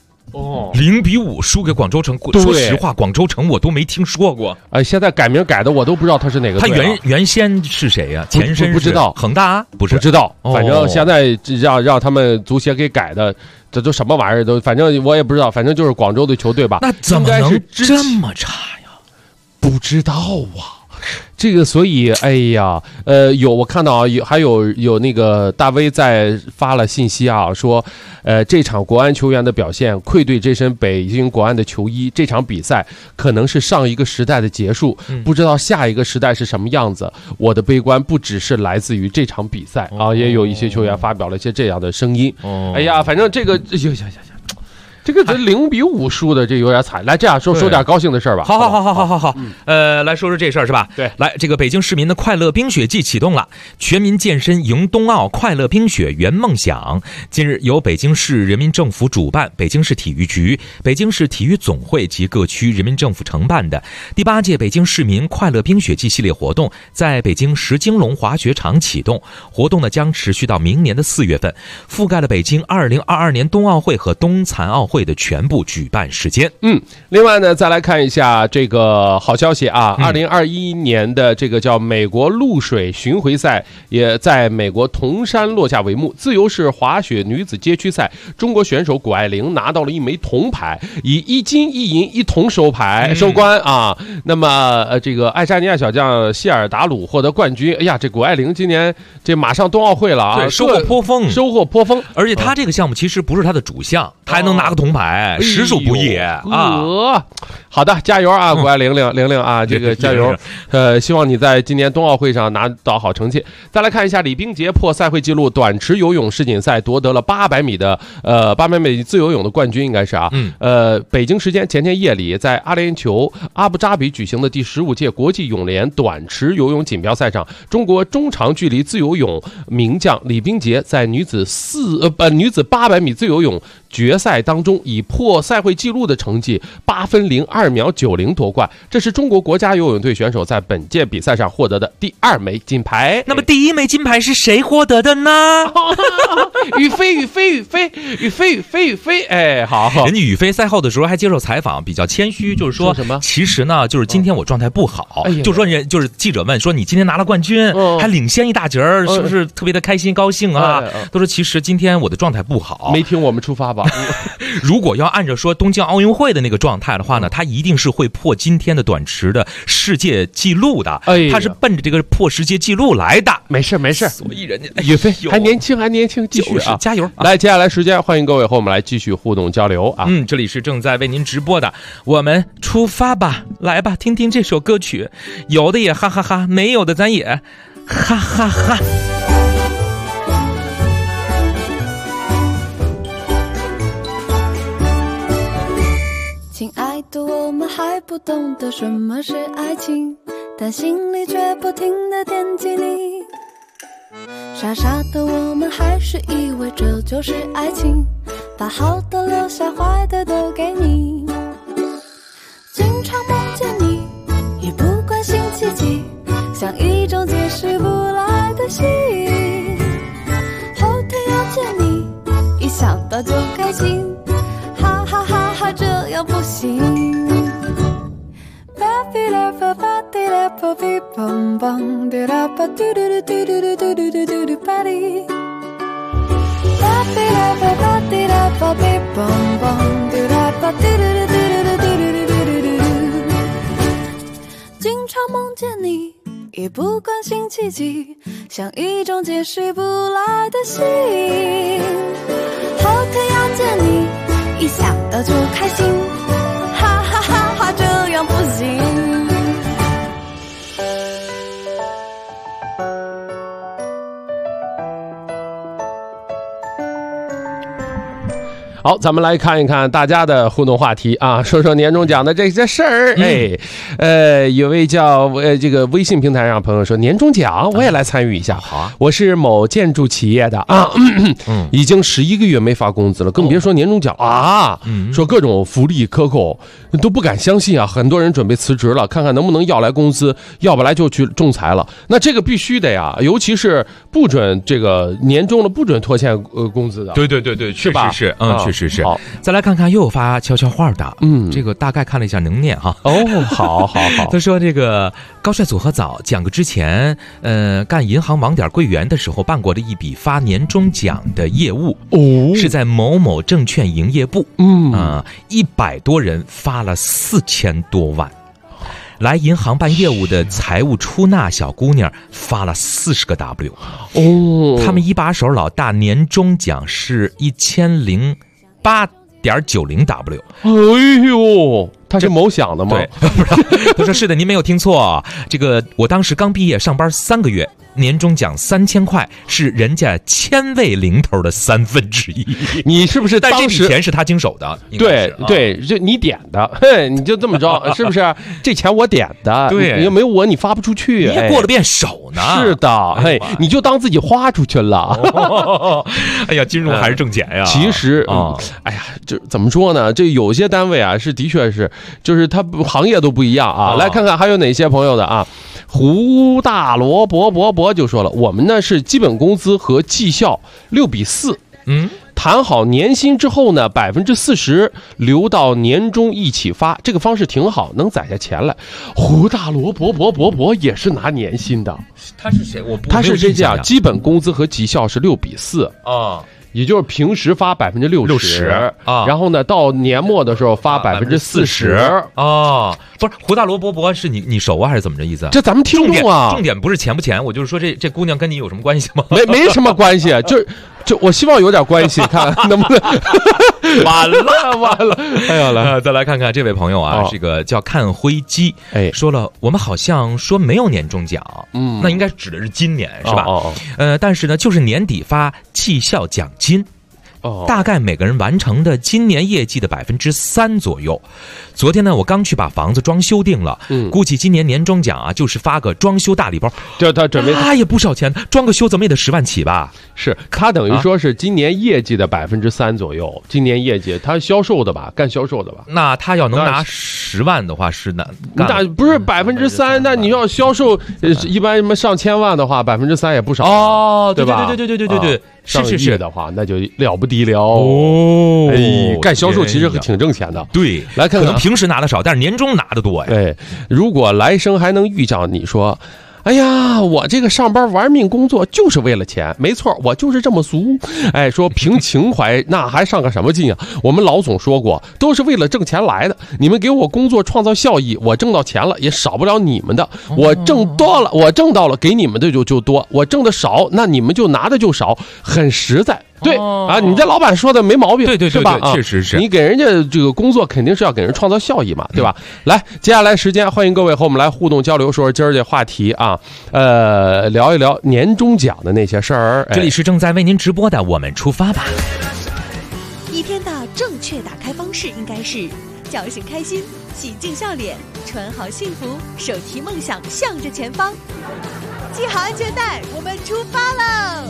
0-5输给广州城。说实话，广州城我都没听说过。 现在改名改的我都不知道他是哪个队。 他原先是谁呀？前身不知道。 恒大不知道。反正现在让他们足协给改的，这都什么玩意儿都，反正我也不知道。反正就是广州的球队吧。 那怎么能这么差呀？ 不知道啊。这个，所以，我看到啊，还有那个大 V 在发了信息啊，说，这场国安球员的表现愧对这身北京国安的球衣，这场比赛可能是上一个时代的结束，不知道下一个时代是什么样子。我的悲观不只是来自于这场比赛啊，也有一些球员发表了一些这样的声音。反正这个这个0-5输的，这有点惨。来，这样说点高兴的事儿吧。 好，来说说这事儿是吧？ 对， 来，这个北京市民的快乐冰雪季启动了，全民健身迎冬奥，快乐冰雪圆梦想。近日，由北京市人民政府主办，北京市体育局、北京市体育总会及各区人民政府承办的第8届北京市民快乐冰雪季系列活动，在北京石金龙滑雪场启动。活动呢将持续到明年的4月份，覆盖了北京2022年冬奥会和冬残奥会的全部举办时间。 另外呢，再来看一下这个好消息啊，2021年的这个叫美国露水巡回赛也在美国铜山落下帷幕。自由式滑雪女子街区赛，中国选手谷爱凌拿到了1枚铜牌，以1金1银1铜收官啊。那么这个爱沙尼亚小将希尔达鲁获得冠军。这谷爱凌今年这马上冬奥会了啊， 对，收获颇丰。 而且他这个项目其实不是他的主项，他还能拿个铜铜牌，实属不易啊！ 好的，加油啊，谷爱凌凌啊，这个加油！希望你在今年冬奥会上拿到好成绩。再来看一下李冰洁破赛会纪录，短池游泳世锦赛夺得了800米的800米自由泳的冠军，应该是啊。北京时间前天夜里，在阿联酋阿布扎比举行的第15届国际泳联短池游泳锦标赛上，中国中长距离自由泳名将李冰洁在女子800米自由泳决赛当中，以破赛会纪录的成绩8分02秒90夺冠，这是中国国家游泳队选手在本届比赛上获得的第2枚金牌。 那么第1枚金牌是谁获得的呢？ 雨飞，哎，好， 人家雨飞赛后的时候还接受采访，比较谦虚，就是说什么？ 其实呢，就是今天我状态不好，就是说就是记者问说你今天拿了冠军，还领先一大截儿，是不是特别的开心高兴啊？都说其实今天我的状态不好。 没听我们出发吧？ 如果要按照说东京奥运会的那个状态的话呢，他一定是会破今天的短池的世界纪录的。他是奔着这个破世界纪录来的。 没事， 所以人家雨飞还年轻，继续啊， 加油！ 来，接下来时间欢迎各位和我们来继续互动交流啊。 这里是正在为您直播的，我们出发吧，来吧，听听这首歌曲，有的也哈哈哈，没有的咱也哈哈哈。 亲爱的，我们还不懂得什么是爱情，但心里却不停地惦记你。傻傻的我们还是以为这就是爱情，把好的留下，坏的都给你。经常梦见你，也不关心奇迹，像一种解释不来的吸引。后天要见你，一想到就开心，哈哈哈哈，这样不行。经常梦见你，也不关心奇迹，像一种解释不来的吸引。后天要见你，一想到就开心，哈哈哈哈，这样不行。 好，咱们来看一看大家的互动话题啊，说说年终奖的这些事儿。有位叫这个微信平台上朋友说，年终奖我也来参与一下。 好啊， 我是某建筑企业的啊，已经11个月没发工资了，更别说年终奖啊。说各种福利克扣，都不敢相信啊。很多人准备辞职了，看看能不能要来工资，要不来就去仲裁了。那这个必须的呀，尤其是不准这个年终了不准拖欠工资的。 对，确实是，确实是。再来看看又有发悄悄话的，这个大概看了一下能念哈。 好。 他说这个高帅组合早讲个之前，干银行网点柜员的时候办过的一笔发年终奖的业务，是在某某证券营业部，100多人发了4000多万。来银行办业务的财务出纳小姑娘发了40个 W， 他们一把手老大年终奖是1008.90 W。 哎呦，他是某想的吗？ 对，他说是的，您没有听错，这个我当时刚毕业上班3个月，年终奖3000块是人家千位零头的1/3。 你是不是当时？ 但这笔钱是他经手的。 对，就你点的，你就这么着，是不是？这钱我点的， 对， 你又没有我，你发不出去， 你也过了遍手呢。 是的，你就当自己花出去了。 哎呀，金融还是挣钱呀。 其实哎呀，这怎么说呢？这有些单位啊，是的确是，就是它行业都不一样啊。来看看还有哪些朋友的啊。胡大罗伯就说了，我们呢是基本工资和绩效6:4，谈好年薪之后呢，40%留到年终一起发，这个方式挺好，能攒下钱来。胡大罗伯也是拿年薪的， 他是谁？ 他是这样，基本工资和绩效是6:4啊。也就是平时发60%啊，然后呢，到年末的时候发40% 啊。不是胡大罗伯是你熟啊，还是怎么着意思？ 这咱们听众啊， 重点不是钱不钱，我就是说这姑娘跟你有什么关系吗？ 没什么关系，就是就我希望有点关系，看能不能。完了，哎呀，来， 再来看看这位朋友啊，这个叫看灰机，说了，我们好像说没有年终奖，那应该指的是今年是吧？但是呢，就是年底发绩效奖金。大概每个人完成的今年业绩的3%左右。昨天呢，我刚去把房子装修定了，估计今年年终奖啊，就是发个装修大礼包。 对，他准备也不少钱，装个修怎么也得10万起吧？ 是他等于说是今年业绩的3%左右。今年业绩他销售的吧，干销售的吧？ 那他要能拿10万的话，是那不是3%？那你要销售一般什么上千万的话，3%也不少哦， 对吧？ 对。是的话，那就了不得了哦！哎，干销售其实挺挣钱的。 对， 来看看， 可能平时拿的少，但是年终拿的多呀。 哎，如果来生还能遇上你说，哎呀，我这个上班玩命工作就是为了钱，没错，我就是这么俗。哎，说凭情怀那还上个什么劲啊？我们老总说过，都是为了挣钱来的。你们给我工作创造效益，我挣到钱了也少不了你们的。我挣多了，我挣到了，给你们的就多；我挣的少，那你们就拿的就少，很实在。对啊，你这老板说的没毛病， 对， 是吧？ 确实是。 你给人家这个工作肯定是要给人创造效益嘛，对吧？来，接下来时间，欢迎各位和我们来互动交流，说说今儿这话题啊，聊一聊年终奖的那些事儿。 这里是正在为您直播的，我们出发吧。 一天的正确打开方式应该是叫醒开心，洗净笑脸，穿好幸福，手提梦想向着前方，系好安全带，我们出发喽！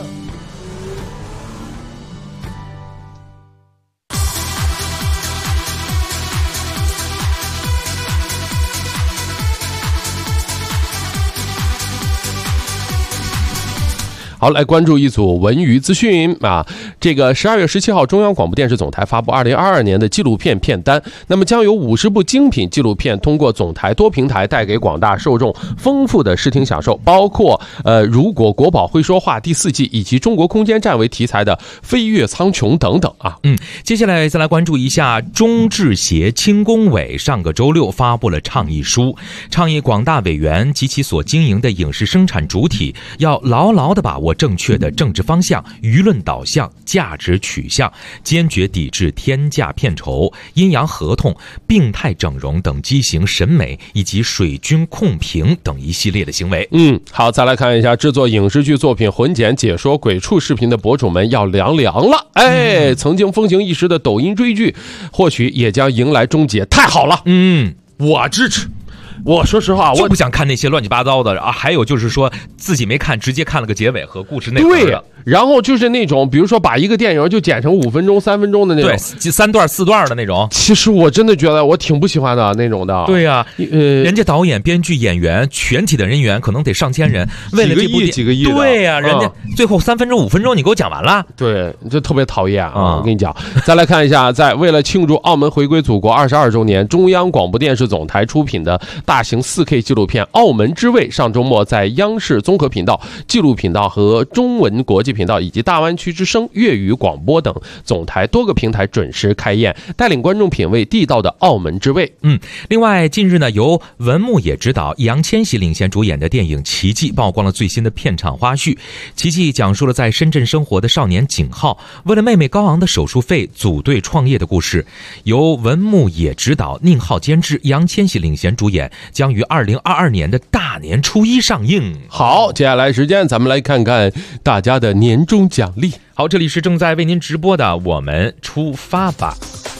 好，来关注一组文娱资讯啊！这个12月17号，中央广播电视总台发布2022年的纪录片片单，那么将有50部精品纪录片通过总台多平台带给广大受众丰富的视听享受，包括如果国宝会说话第4季以及中国空间站为题材的飞越苍穹等等啊。 接下来再来关注一下中制协轻工委上个周六发布了倡议书，倡议广大委员及其所经营的影视生产主体要牢牢地把握正确的政治方向、舆论导向、价值取向，坚决抵制天价片酬、阴阳合同、病态整容等畸形审美以及水军控评等一系列的行为。 好，再来看一下制作影视剧作品混剪解说鬼畜视频的博主们要凉了。哎，曾经风行一时的抖音追剧，或许也将迎来终结。太好了，我支持。我说实话， 我不想看那些乱七八糟的啊。还有就是说自己没看，直接看了个结尾和故事内容。 对，然后就是那种，比如说把一个电影就剪成5分钟、3分钟的那种， 对，3段4段的那种。 其实我真的觉得我挺不喜欢的那种的。 对呀，人家导演、编剧、演员全体的人员可能得上千人，为了这部几个亿的。 对呀，人家最后3分钟、5分钟你给我讲完了。 对，就特别讨厌啊！我跟你讲，再来看一下，为了庆祝澳门回归祖国22周年，中央广播电视总台出品的大型4K 纪录片《澳门之味》上周末在央视综合频道、纪录频道和中文国际频道以及大湾区之声粤语广播等总台多个平台准时开宴，带领观众品味地道的澳门之味。 另外近日呢，由文牧野执导、易烊千玺领衔主演的电影《奇迹》曝光了最新的片场花絮。《奇迹》讲述了在深圳生活的少年景浩为了妹妹高昂的手术费组队创业的故事，由文牧野执导、宁浩监制、易烊千玺领衔主演，将于2022年的大年初1上映。 好，接下来时间咱们来看看大家的年终奖励。 好，这里是正在为您直播的我们出发吧。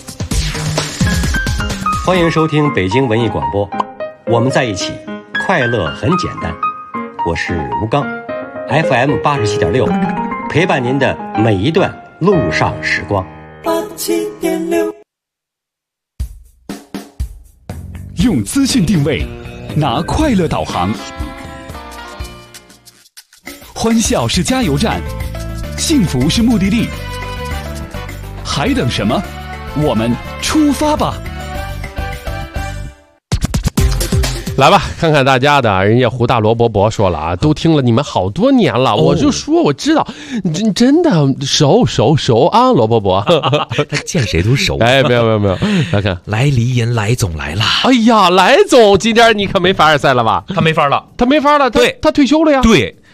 欢迎收听北京文艺广播，我们在一起，快乐很简单。我是吴刚 ，FM 87.6，陪伴您的每一段路上时光。 87.6， 用资讯定位，拿快乐导航。欢笑是加油站，幸福是目的地。还等什么？我们出发吧！ 来吧，看看大家的。人家胡大萝卜说了啊，都听了你们好多年了，我就说我知道，真的熟啊，萝卜。 他见谁都熟。 哎，没有，来看， 来黎银来总来了。 哎呀，来总今天你可没凡尔赛了吧？ 他没法了， 对，他退休了呀。 对。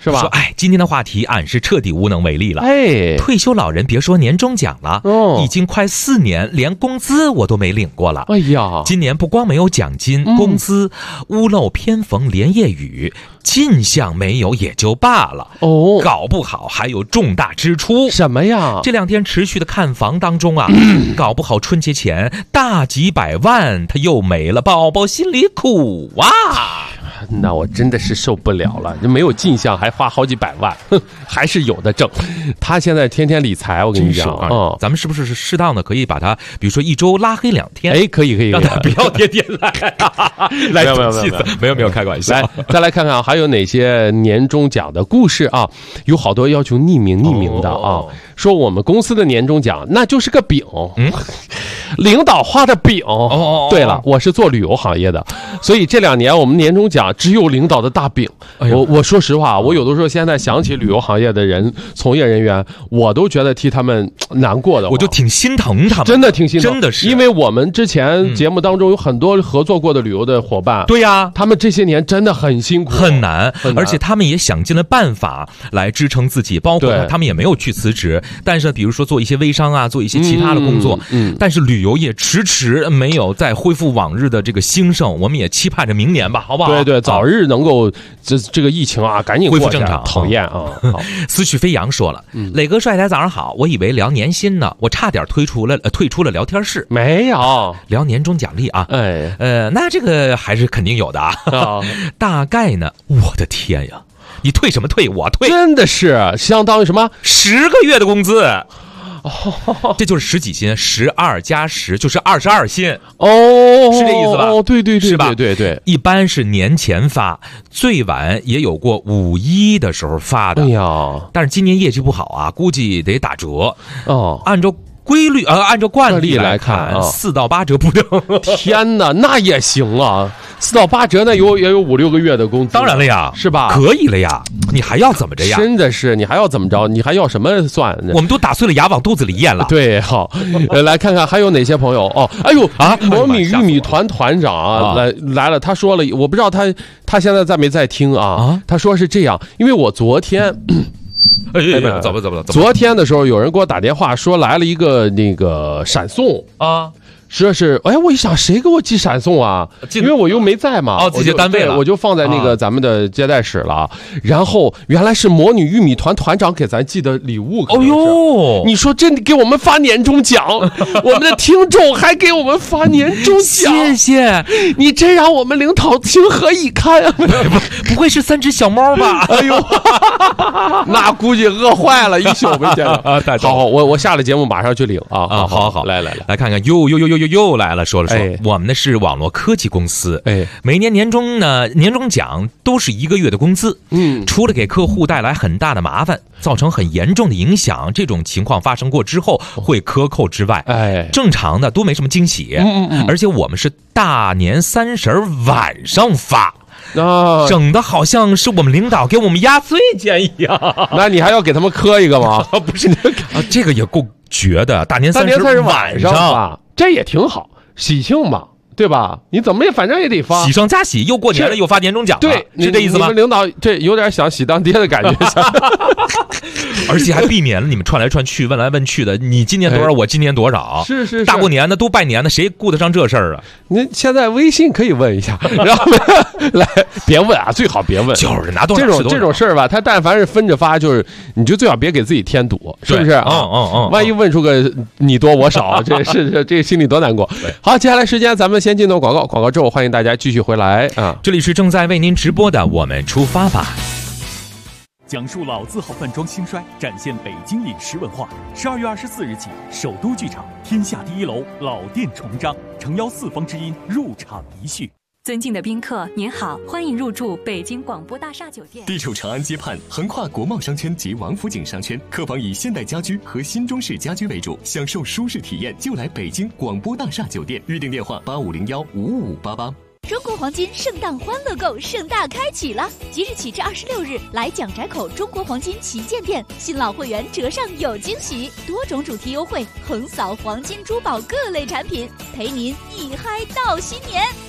是吧？ 说今天的话题俺是彻底无能为力了。退休老人别说年终奖了，已经快4年，连工资我都没领过了。 哎呀， 今年不光没有奖金、工资，屋漏偏逢连夜雨，进项没有也就罢了，搞不好还有重大支出。 什么呀？ 这2天持续的看房当中啊，搞不好春节前大几百万他又没了，宝宝心里苦啊。 那我真的是受不了了，没有进项还花好几百万，还是有的挣。他现在天天理财，我跟你讲啊，咱们是不是适当的可以把他，比如说1周拉黑2天？ 可以， 让他不要天天来赌气子，没有开玩笑。 来，再来看看还有哪些年终奖的故事啊？有好多要求匿名的啊，说我们公司的年终奖那就是个饼，领导画的饼。对了，我是做旅游行业的，所以这2年我们年终奖只有领导的大饼。我说实话，我有的时候现在想起旅游行业的人从业人员，我都觉得替他们难过的， 我就挺心疼他们， 真的挺心疼， 真的是， 因为我们之前节目当中有很多合作过的旅游的伙伴， 对呀， 他们这些年真的很辛苦， 很难，而且他们也想尽了办法来支撑自己，包括他们也没有去辞职，但是比如说做一些微商啊，做一些其他的工作，但是旅游业迟迟没有再恢复往日的这个兴盛，我们也期盼着明年吧，好不好？ 对，早日能够这个疫情啊赶紧恢复正常。 讨厌啊！ 思绪飞扬说了，磊哥帅台早上好，我以为聊年薪呢，我差点退出了聊天室， 没有聊年终奖励啊，那这个还是肯定有的啊，大概呢，我的天呀，你退什么退？我退， 真的是相当于什么 10个月的工资。这就是10几薪，12加10就是22薪是这意思吧？ 对， 是吧？ 对， 一般是年前发，最晚也有过5·1的时候发的。 哎呀， 但是今年业绩不好啊，估计得打折哦。 按照规律按照惯例来看，4到8折不等。 天哪，那也行啊！4到8折，那也有5、6个月的工资。 当然了呀， 是吧？ 可以了呀，你还要怎么着呀？ 真的是，你还要怎么着？你还要什么算？ 我们都打碎了牙往肚子里咽了。 对，好，来看看还有哪些朋友哦。哎呦啊，磨米玉米团团长啊，来了，他说了，我不知道他现在在没在听啊？他说是这样，因为我昨天。 怎么？ 昨天的时候，有人给我打电话说来了一个那个闪送啊，说是我一想谁给我寄闪送啊？因为我又没在嘛， 自己单位了， 我就放在那个咱们的接待室了。然后原来是魔女玉米团团长给咱寄的礼物。 哦呦， 你说真给我们发年终奖，我们的听众还给我们发年终奖， 谢谢你，真让我们领导情何以堪啊！ 不会是3只小猫吧？ 哎呦，那估计饿坏了一宿没见到啊！好，我下了节目马上去领啊！ 好， 来看看，又来了，说我们呢是网络科技公司，每年年终奖都是1个月的工资，除了给客户带来很大的麻烦，造成很严重的影响，这种情况发生过之后会克扣之外，正常的都没什么惊喜，而且我们是大年30晚上发。整的好像是我们领导给我们压岁钱一样。 那你还要给他们磕一个吗？ 不是这个也够绝的，大年30晚上发，这也挺好，喜庆嘛，对吧？你怎么也反正也得发， 喜上加喜，又过年了又发年终奖， 对， 是这意思吗？ 你们领导这有点想喜当爹的感觉， 而且还避免了你们串来串去、问来问去的。你今年多少，我今年多少， 是大过年的都拜年的，谁顾得上这事儿啊？ 您现在微信可以问一下，然后来别问啊，最好别问， 就是拿多少这种事儿吧，他但凡是分着发，就是你就最好别给自己添堵，是不是？万一问出个你多我少，这心里多难过。好，接下来时间咱们先进到广告之后，欢迎大家继续回来啊！ 这里是正在为您直播的，我们出发吧。 讲述老字号饭庄兴衰，展现北京饮食文化。12月24日起，首都剧场天下第1楼老店重张，诚邀四方之音入场一叙。 尊敬的宾客，您好，欢迎入住北京广播大厦酒店。 地处长安街畔，横跨国贸商圈及王府井商圈，客房以现代家居和新中式家居为主，享受舒适体验就来北京广播大厦酒店。预订电话8501-55588。 中国黄金圣诞欢乐购盛大开启了，即日起至26日，来蒋宅口中国黄金旗舰店，新老会员折上有惊喜，多种主题优惠，横扫黄金珠宝各类产品，陪您一嗨到新年。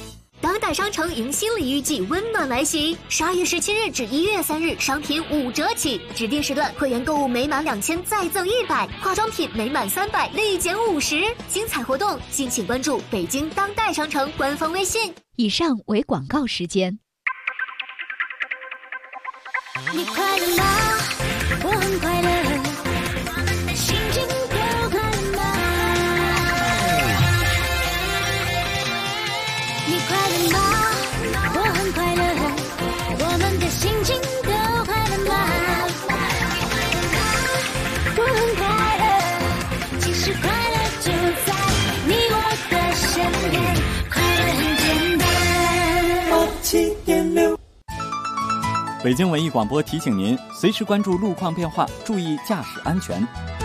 当代商城迎新礼遇季温暖来袭，12月17日至1月3日，商品5折起，指定时段会员购物每满2000再赠100，化妆品每满300立减50，精彩活动敬请关注北京当代商城官方微信。 以上为广告时间。 你快乐吗？我很快乐，心情都快乐吗？你快乐吗？我很快乐，我们的心情都快乐吗？我很快乐，其实快乐就在你我的身边，快乐很简单。7.6 北京文艺广播提醒您，随时关注路况变化，注意驾驶安全。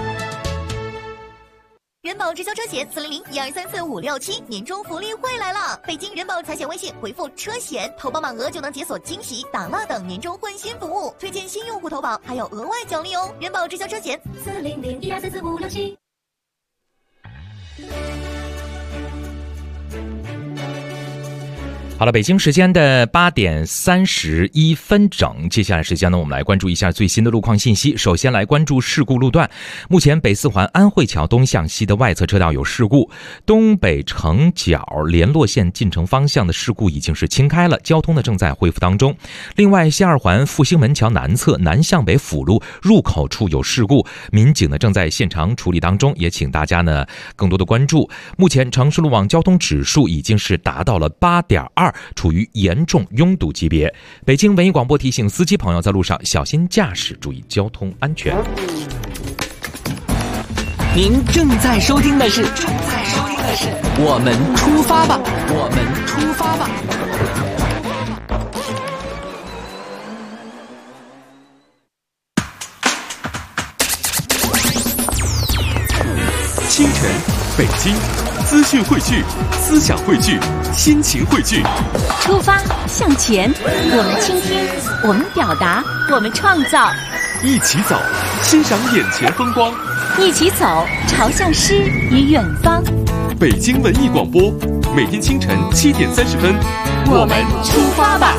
人保直销车险400-1234567年终福利会来了！北京人保财险微信回复车险，投保满额就能解锁惊喜、打乐等年终换新服务，推荐新用户投保还有额外奖励哦！人保直销车险400-1234567。 好了，北京时间的8点31分整，接下来时间呢，我们来关注一下最新的路况信息。首先来关注事故路段，目前北四环安慧桥东向西的外侧车道有事故，东北城角联络线进城方向的事故已经是清开了，交通呢正在恢复当中。另外，西二环复兴门桥南侧南向北辅路入口处有事故，民警呢正在现场处理当中，也请大家呢更多的关注。目前城市路网交通指数已经是达到了8.2。处于严重拥堵级别。北京文艺广播提醒司机朋友在路上小心驾驶，注意交通安全。 您正在收听的是我们出发吧，我们出发吧。 清晨，北京，资讯汇聚，思想汇聚，心情汇聚。 出发向前，我们倾听，我们表达，我们创造。 一起走，欣赏眼前风光。 一起走，朝向诗与远方。 北京文艺广播，每天清晨7点30分， 我们出发吧。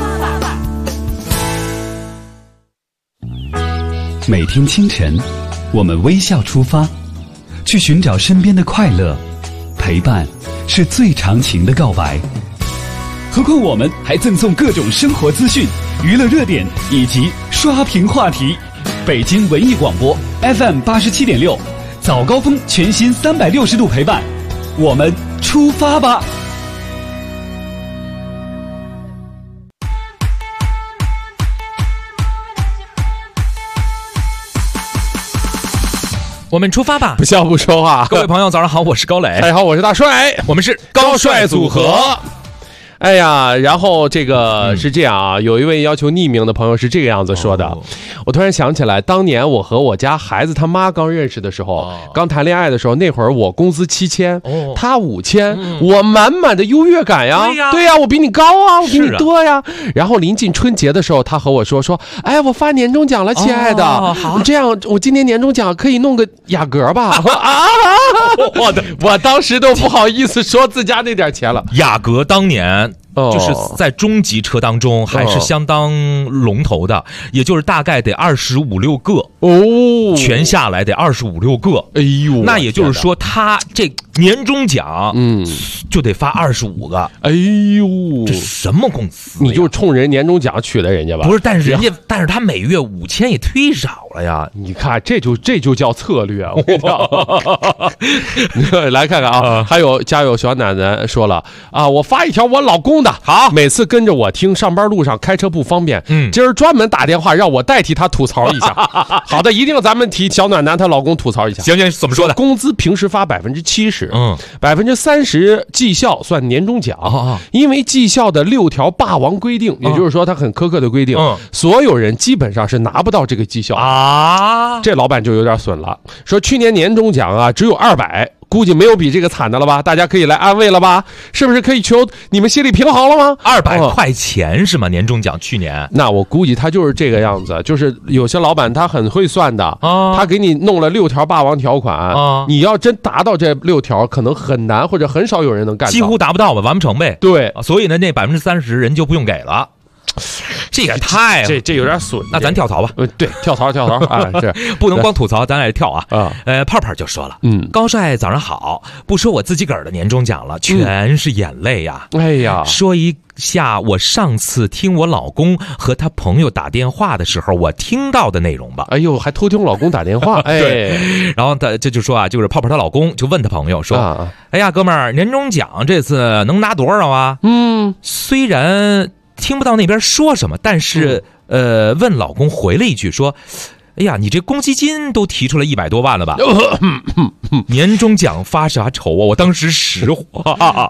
每天清晨，我们微笑出发，去寻找身边的快乐，陪伴是最长情的告白。何况我们还赠送各种生活资讯、娱乐热点以及刷屏话题。北京文艺广播 FM 87.6，早高峰全新360度陪伴，我们出发吧。 我们出发吧， 不笑不说话。 各位朋友早上好，我是高磊。 大家好，我是大帅， 我们是高帅组合。哎呀，然后这个是这样啊，有一位要求匿名的朋友是这个样子说的，我突然想起来，当年我和我家孩子他妈刚认识的时候，刚谈恋爱的时候，那会儿我工资7000，他5000，我满满的优越感呀，对呀，我比你高啊，我比你多呀。然后临近春节的时候，他和我说，哎，我发年终奖了，亲爱的，这样我今年年终奖可以弄个雅阁吧？我当时都不好意思说自家那点钱了。 雅阁当年就是在中级车当中还是相当龙头的，也就是大概得25、26个哦，全下来得25、26个。 哎呦， 那也就是说他这年终奖就得发25个。 哎呦， 这什么公司？ 你就冲人年终奖娶了人家吧？ 不是，但是他每月5000也忒少了呀。 你看，这就叫策略。我跟你讲，来看看啊，还有家有小奶奶说了啊，我发一条我老公的。好，每次跟着我听，上班路上开车不方便。今儿专门打电话让我代替他吐槽一下。好的，一定咱们替小暖男她老公吐槽一下。 行，怎么说的？ 工资平时发70%，30%绩效算年终奖。因为绩效的6条霸王规定，也就是说他很苛刻的规定，所有人基本上是拿不到这个绩效啊。这老板就有点损了，说去年年终奖啊只有200。 估计没有比这个惨的了吧？大家可以来安慰了吧？是不是可以求你们心里平衡了吗 ？200块钱是吗？年终奖去年？ 那我估计他就是这个样子，就是有些老板他很会算的啊，他给你弄了6条霸王条款啊，你要真达到这6条，可能很难或者很少有人能干到， 几乎达不到吧，完不成呗。 对， 所以呢，那30%人就不用给了。这也太这有点损， 那咱跳槽吧。 对，跳槽啊，是不能光吐槽，咱来跳啊。泡泡就说了，高帅早上好，不说我自己个儿的年终奖了，全是眼泪呀。 哎呀， 说一下我上次听我老公和他朋友打电话的时候，我听到的内容吧。 哎呦，还偷听老公打电话，哎， 对。然后他这就说啊，就是泡泡她老公就问他朋友说，哎呀，哥们儿，年终奖这次能拿多少啊？虽然听不到那边说什么，但是问老公回了一句说，哎呀，你这公积金都提出了100多万了吧？年终奖发啥愁啊？我当时实话，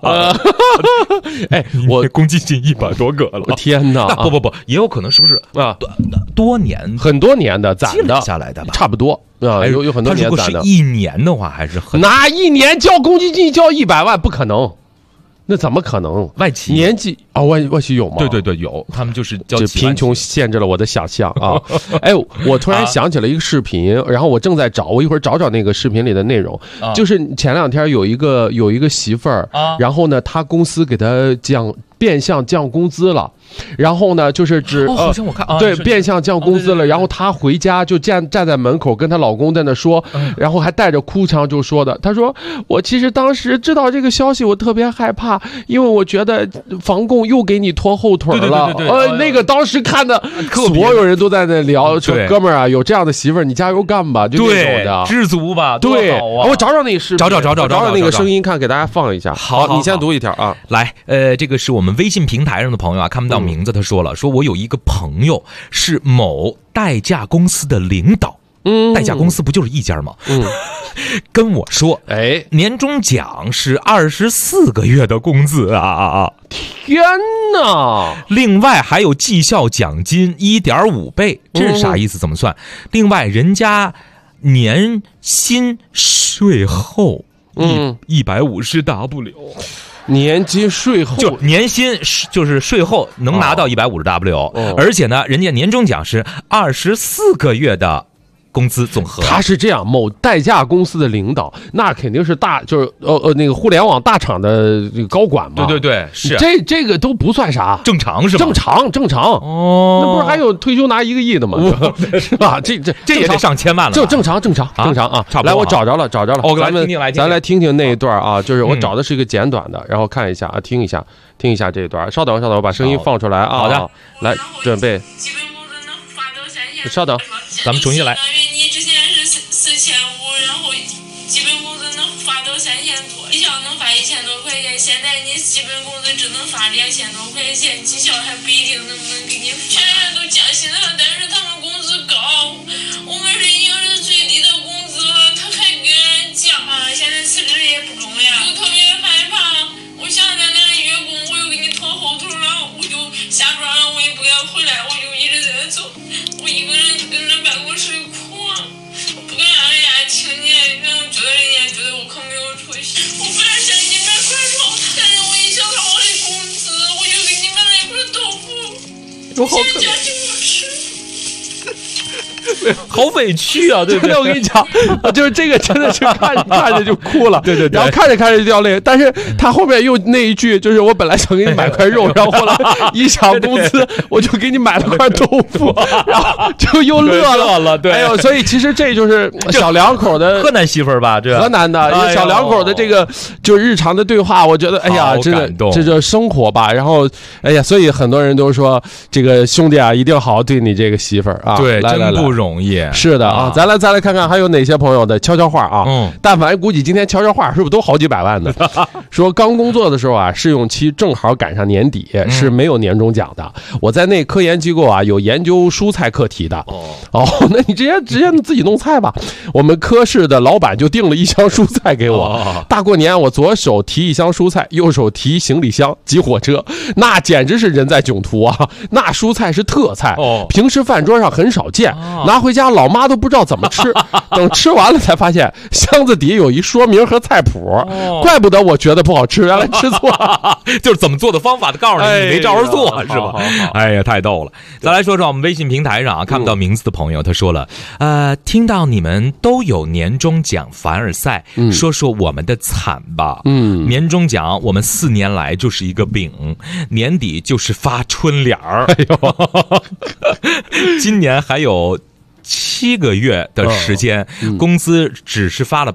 哎，我公积金100多个了， 天哪！ 不，也有可能是不是啊？多年很多年的攒的下来的吧？ 差不多啊，有很多年攒的。 他如果是1年的话，还是很哪1年交公积金交100万？不可能。那怎么可能？ 外企年纪啊，外企有吗？ 对，有，他们就是叫贫穷限制了我的想象啊！哎，我突然想起了一个视频，然后我正在找，我一会儿找那个视频里的内容。就是前2天有一个媳妇儿，然后呢，他公司给他变相降工资了。然后呢，就是好像我看对，变相降工资了。然后她回家就站在门口跟她老公在那说，然后还带着哭腔就说的，她说我其实当时知道这个消息，我特别害怕，因为我觉得房供又给你拖后腿了。那个当时看的所有人都在那聊说，哥们儿啊，有这样的媳妇儿，你加油干吧，就那种的， 知足吧。 对，我找那个视频， 找那个声音看，给大家放一下。好，你先读一条啊。 来，这个是我们微信平台上的朋友啊，看不到名字，他说了，说我有一个朋友是某代驾公司的领导，代驾公司不就是一家吗？跟我说，哎，年终奖是24个月的工资啊！ 天哪！ 另外还有绩效奖金1.5倍，这是啥意思？怎么算？另外人家年薪税后150W。 年金税后就年薪就是税后能拿到150W，而且呢，人家年终奖是24个月的工资总和。 他是这样，某代驾公司的领导，那肯定是就是那个互联网大厂的这个高管嘛。 对，是这个都不算啥， 正常是吧？ 正常哦，那不是还有退休拿1个亿的吗？是吧？这也得上千万了， 就正常啊！ 差不多。 来，我找着了，咱来听听那一段啊，就是我找的是一个简短的，然后看一下啊，听一下这一段。稍等，我把声音放出来啊。 好的， 来准备。稍等， 咱们重新来。 你之前是4500，然后基本工资能发到3000多，绩效能发1000多块钱。现在你基本工资只能发2000多块钱，绩效还不一定能不能给你。全员都加薪了，但是他们工资高，我们是已经是最低的工资了，他还给人降啊！现在辞职也不中呀，我特别害怕。我想在那月工，我又给你拖后腿了，我就下班了，我也不敢回来，我就一直在那走。我一个人跟着办公室哭啊，我不敢让人家听见，然后觉得人家觉得我可没有出息。我本来想给你买块肉，但是我一想到我的工资，我就给你买了一块豆腐，先夹给我吃。 好委屈啊！对不对？ 我跟你讲，就是这个真的是看着就哭了，对，然后看着就掉泪。但是他后面又那一句，就是我本来想给你买块肉，然后后来一想工资，我就给你买了块豆腐，然后就又乐了。 对， 哎呦，所以其实这就是小两口的河南媳妇儿吧？这河南的小两口的这个就是日常的对话，我觉得哎呀，真的这就生活吧。然后哎呀，所以很多人都说这个兄弟啊，一定要好好对你这个媳妇儿啊。 对，真不容易。 是的啊，咱来看看还有哪些朋友的悄悄话啊。但凡估计今天悄悄话是不是都好几百万的？说刚工作的时候啊，试用期正好赶上年底，是没有年终奖的。我在那科研机构啊，有研究蔬菜课题的。那你直接自己弄菜吧。我们科室的老板就订了1箱蔬菜给我。大过年我左手提1箱蔬菜，右手提行李箱挤火车，那简直是人在囧途啊！那蔬菜是特菜，平时饭桌上很少见。 拿回家老妈都不知道怎么吃，等吃完了才发现箱子底有一说明和菜谱，怪不得我觉得不好吃，原来吃错了， 就是怎么做的方法都告诉你，你没照着做，是吧？哎呀，太逗了！再来说说我们微信平台上看不到名字的朋友，他说了，听到你们都有年终奖凡尔赛，说说我们的惨吧。年终奖我们4年来就是一个饼，年底就是发春联儿。哎呦，今年还有7个月的时间，工资只是发了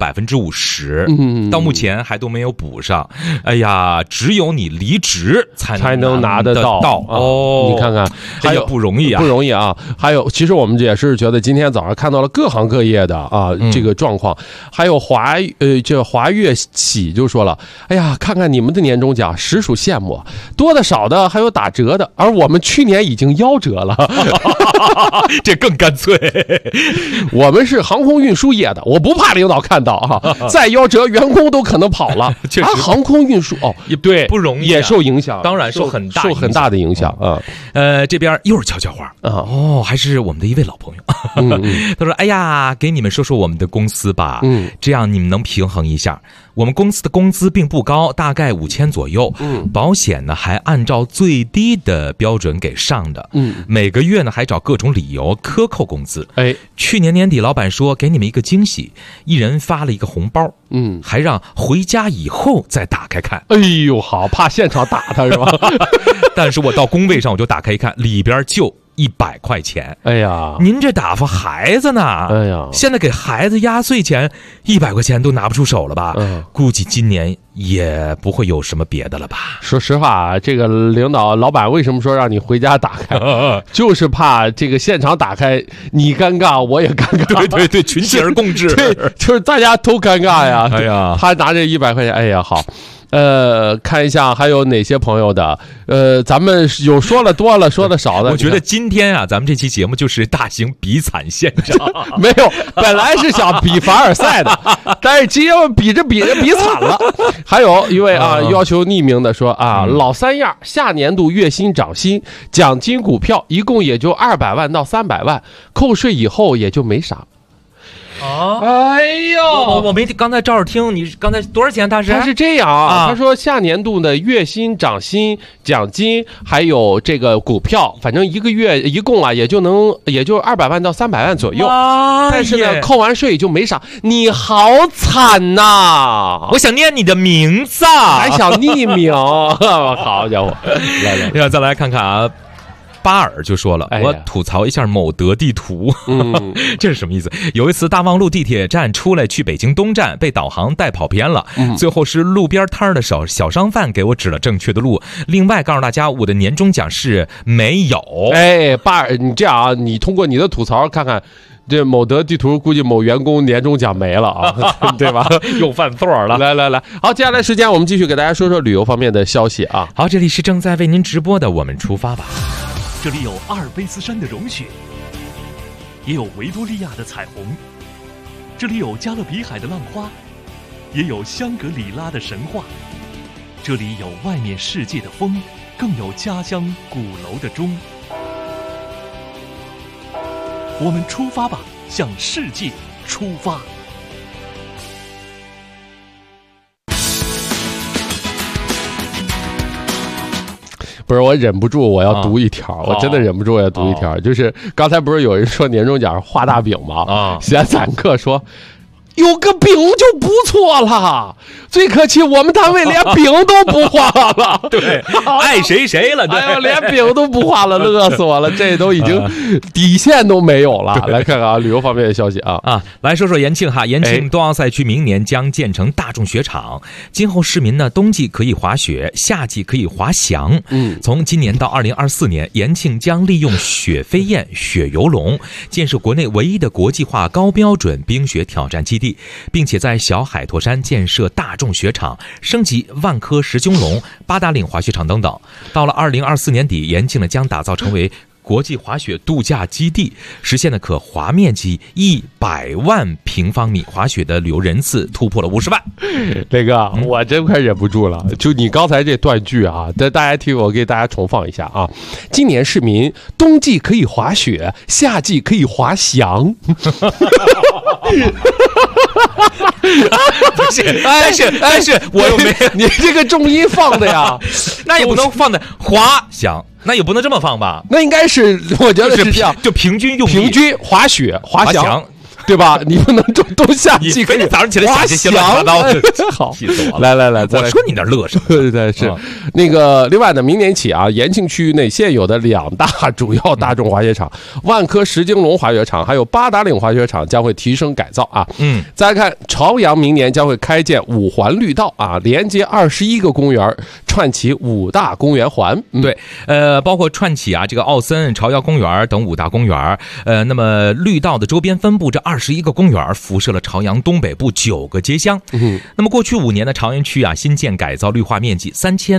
50%，到目前还都没有补上。哎呀，只有你离职才能拿得到哦。 你看看， 还有不容易啊， 不容易啊。还有，其实我们也是觉得今天早上看到了各行各业的这个状况。还有这华乐喜就说了，哎呀，看看你们的年终奖，实属羡慕，多的少的还有打折的，而我们去年已经夭折了， 这更干脆。 我们是航空运输业的，我不怕领导看到啊，再夭折员工都可能跑了。确实，航空运输也对不容易， 也受影响， 当然受很大的影响啊。 这边又是悄悄话还是我们的一位老朋友，他说：“哎呀，给你们说说我们的公司吧，这样你们能平衡一下。我们公司的工资并不高，大概5000左右，保险呢还按照最低的标准给上的，每个月呢还找各种理由克扣工资。去年年底老板说给你们一个惊喜，一人发了一个红包，还让回家以后再打开看。 哎呦，好，怕现场打他是吧？ 但是我到工位上我就打开一看，里边就100块钱。 哎呀， 您这打发孩子呢？ 哎呀， 现在给孩子压岁钱100块钱都拿不出手了吧？估计今年也不会有什么别的了吧？ 说实话，这个老板为什么说让你回家打开，就是怕这个现场打开你尴尬，我也尴尬。 对，群起而共治， 对，就是大家都尴尬呀。 哎呀， 他拿这100块钱，哎呀，好。看一下还有哪些朋友的，咱们有说了多了，说的少的。 我觉得今天啊，咱们这期节目就是大型比惨现场。 没有，本来是想比凡尔赛的，但是今天比惨了。还有一位要求匿名的说老三样，下年度月薪涨薪，奖金股票一共也就200万到300万，扣税以后也就没啥。哎呦， 我没刚才照着听，你刚才多少钱？他是这样啊，他说下年度的月薪、涨薪、奖金还有这个股票，反正一个月一共也就200万到300万左右。但是呢，扣完税就没啥。你好惨呐！ 我想念你的名字， 还想匿名。好家伙， 来，再来看看啊。巴尔就说了，我吐槽一下某德地图，这是什么意思？有一次大望路地铁站出来去北京东站，被导航带跑偏了，最后是路边摊的小商贩给我指了正确的路。另外告诉大家，我的年终奖是没有。 巴尔，你这样啊，你通过你的吐槽看看。这某德地图估计某员工年终奖没了啊，对吧？ 又犯错了。 来，好，接下来时间我们继续给大家说说旅游方面的消息啊。 好，这里是正在为您直播的，我们出发吧。 这里有阿尔卑斯山的融雪，也有维多利亚的彩虹，这里有加勒比海的浪花，也有香格里拉的神话。这里有外面世界的风，更有家乡鼓楼的钟。我们出发吧，向世界出发。 不是，我忍不住我要读一条，我真的忍不住我要读一条，就是刚才不是有人说年终奖画大饼吗？闲散客说有个饼就不错了，最可气我们单位连饼都不画了。 对，爱谁了。 哎呦，连饼都不画了，乐死我了！这都已经底线都没有了。来看看啊，旅游方面的消息啊， 来说说延庆哈，延庆冬奥赛区明年将建成大众雪场，今后市民呢冬季可以滑雪，夏季可以滑翔。从今年到2024年，延庆将利用雪飞燕、雪游龙，建设国内唯一的国际化高标准冰雪挑战基地。并且在小海坨山建设大众雪场，升级万科石胸龙、八达岭滑雪场等等。到了2024年底，延庆呢将打造成为国际滑雪度假基地，实现了可滑面积100万平方米滑雪的旅游人次突破了50万。 磊哥，我真快忍不住了，就你刚才这段句啊，大家听我给大家重放一下啊。今年市民冬季可以滑雪，夏季可以滑翔。 但是我又没你这个重音放的呀， 那也不能放在滑翔，那也不能这么放吧？ 那应该是，我觉得是这样， 就平均用， 平均滑雪、滑翔。对吧？你不能冬夏季可以早上起来下些乱七八糟的， 好， 气死我了！来， 我说你那乐什么？ 对，是那个。另外呢，明年起啊，延庆区域内现有的2大主要大众滑雪场——万科石景隆滑雪场，还有八达岭滑雪场，将会提升改造啊。再来看朝阳，明年将会开建5环绿道啊，连接21个公园，串起5大公园环。 对，包括串起啊这个奥森、朝阳公园等5大公园。那么绿道的周边分布这21个公园，辐射了朝阳东北部9个街乡。那么过去5年的朝阳区啊，新建改造绿化面积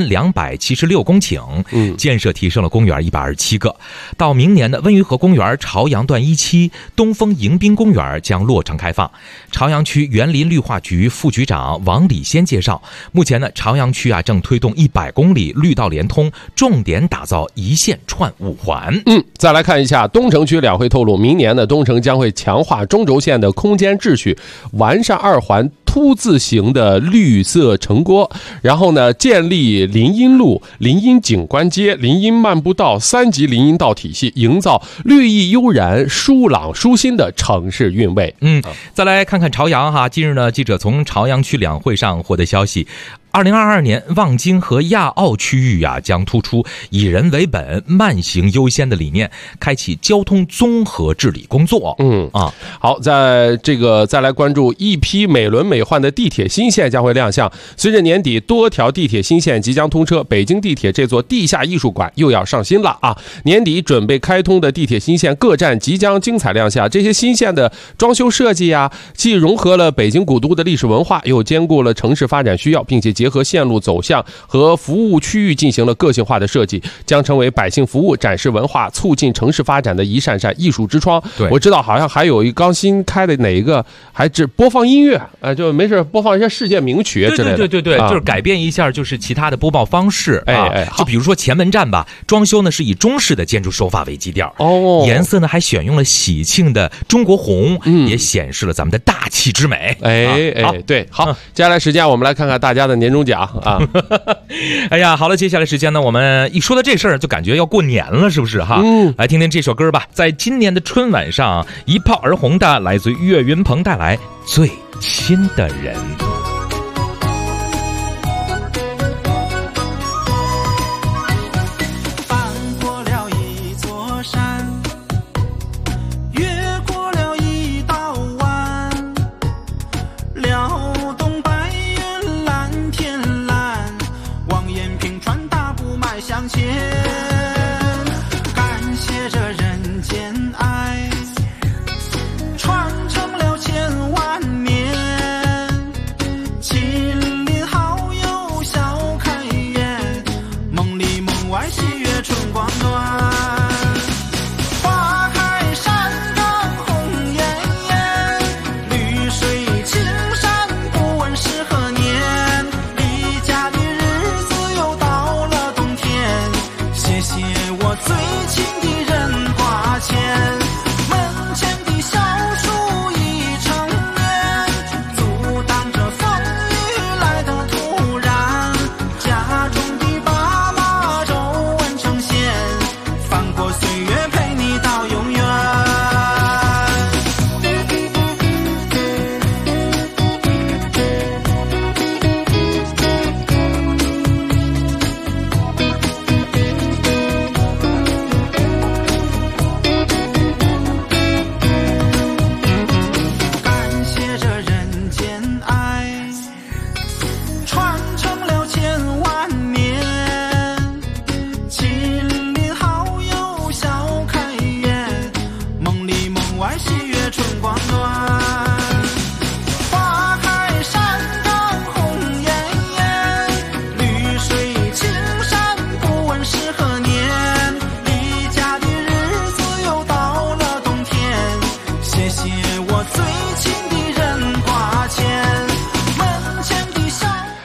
3276公顷，建设提升了公园127个。到明年的温榆河公园朝阳段1期、东风迎宾公园将落成开放。朝阳区园林绿化局副局长王礼先介绍，目前呢朝阳区啊正推动100公里绿道联通，重点打造一线串5环。 再来看一下东城区两会透露，明年的东城将会强化中轴线的空间秩序，完善2环凸字形的绿色城郭，然后呢，建立林荫路、林荫景观街、林荫漫步道3级林荫道体系，营造绿意悠然、舒朗舒心的城市韵味。 再来看看朝阳哈，近日呢，记者从朝阳区两会上获得消息。2022年望京和亚奥区域啊，将突出以人为本、慢行优先的理念，开启交通综合治理工作。 好，在这个再来关注一批美轮美奂的地铁新线将会亮相。随着年底多条地铁新线即将通车，北京地铁这座地下艺术馆又要上新了啊！年底准备开通的地铁新线各站即将精彩亮相。这些新线的装修设计啊，既融合了北京古都的历史文化，又兼顾了城市发展需要，并且结合线路走向和服务区域进行了个性化的设计，将成为百姓服务、展示文化、促进城市发展的一扇扇艺术之窗。我知道好像还有一刚新开的哪一个，还只播放音乐，就没事播放一些世界名曲之类的。 对，就是改变一下，就是其他的播报方式。就比如说前门站吧，装修呢是以中式的建筑手法为基调，颜色呢还选用了喜庆的中国红，也显示了咱们的大气之美。 对，好，接下来时间我们来看看大家的年终奖啊。 哎呀，好了，接下来时间呢，我们一说到这事儿就感觉要过年了，是不是哈？来听听这首歌吧，在今年的春晚上一炮而红的，来自岳云鹏带来《最亲的人》。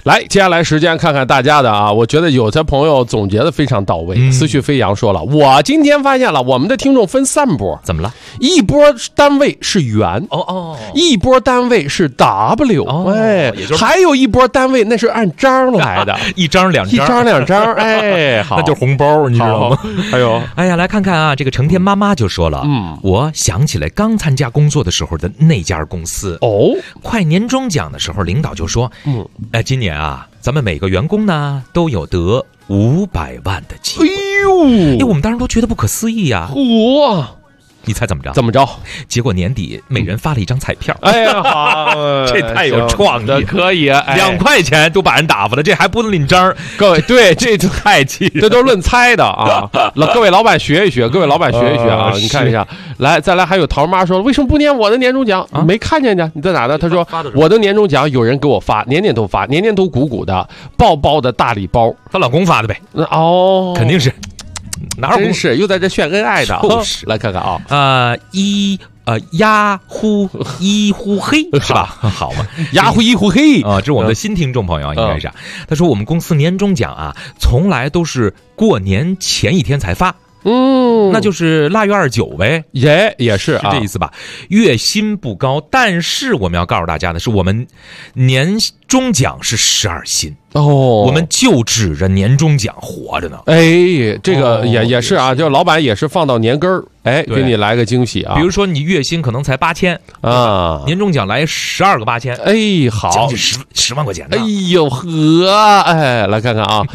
来，接下来时间看看大家的啊，我觉得有些朋友总结的非常到位。思绪飞扬说了，我今天发现了我们的听众分3波， 怎么了？ 一波单位是元，一波单位是 W，还有一波单位那是按张来的， 一张两张，哎，好， 那就是红包，你知道吗？ 哎呀，来看看啊，这个成天妈妈就说了，我想起来刚参加工作的时候的那家公司快年终奖的时候，领导就说，今年啊，咱们每个员工呢都有得500万的机会。我们当时都觉得不可思议呀。你猜怎么着？ 怎么着？ 结果年底每人发了一张彩票。 哎呀，好， 这太有创意， 可以啊 ！2块钱都把人打发了，这还不能领章？ 各位，对，这太气人，这都是论猜的啊！各位老板学一学，啊！你看一下，来，再来，还有桃妈说，为什么不念我的年终奖？没看见呢？你在哪呢？他说我的年终奖有人给我发，年年都发，年年都鼓鼓的，包包的大礼包， 她老公发的呗？ 肯定是。哪有真是又在这炫恩爱的，就是来看看啊， 呀呼一呼嘿是吧？好嘛， 呀呼一呼嘿啊，这是我们的新听众朋友应该是。他说我们公司年终奖啊，从来都是过年前1天才发。那就是腊月29呗， 也是这意思吧？月薪不高，但是我们要告诉大家的是，我们年终奖是12薪。我们就指着年终奖活着呢。 这个也是啊，就老板也是放到年根儿，给你来个惊喜啊。 比如说你月薪可能才8000啊，年终奖来12个8000， 好， 将近10万块钱呢。 来看看啊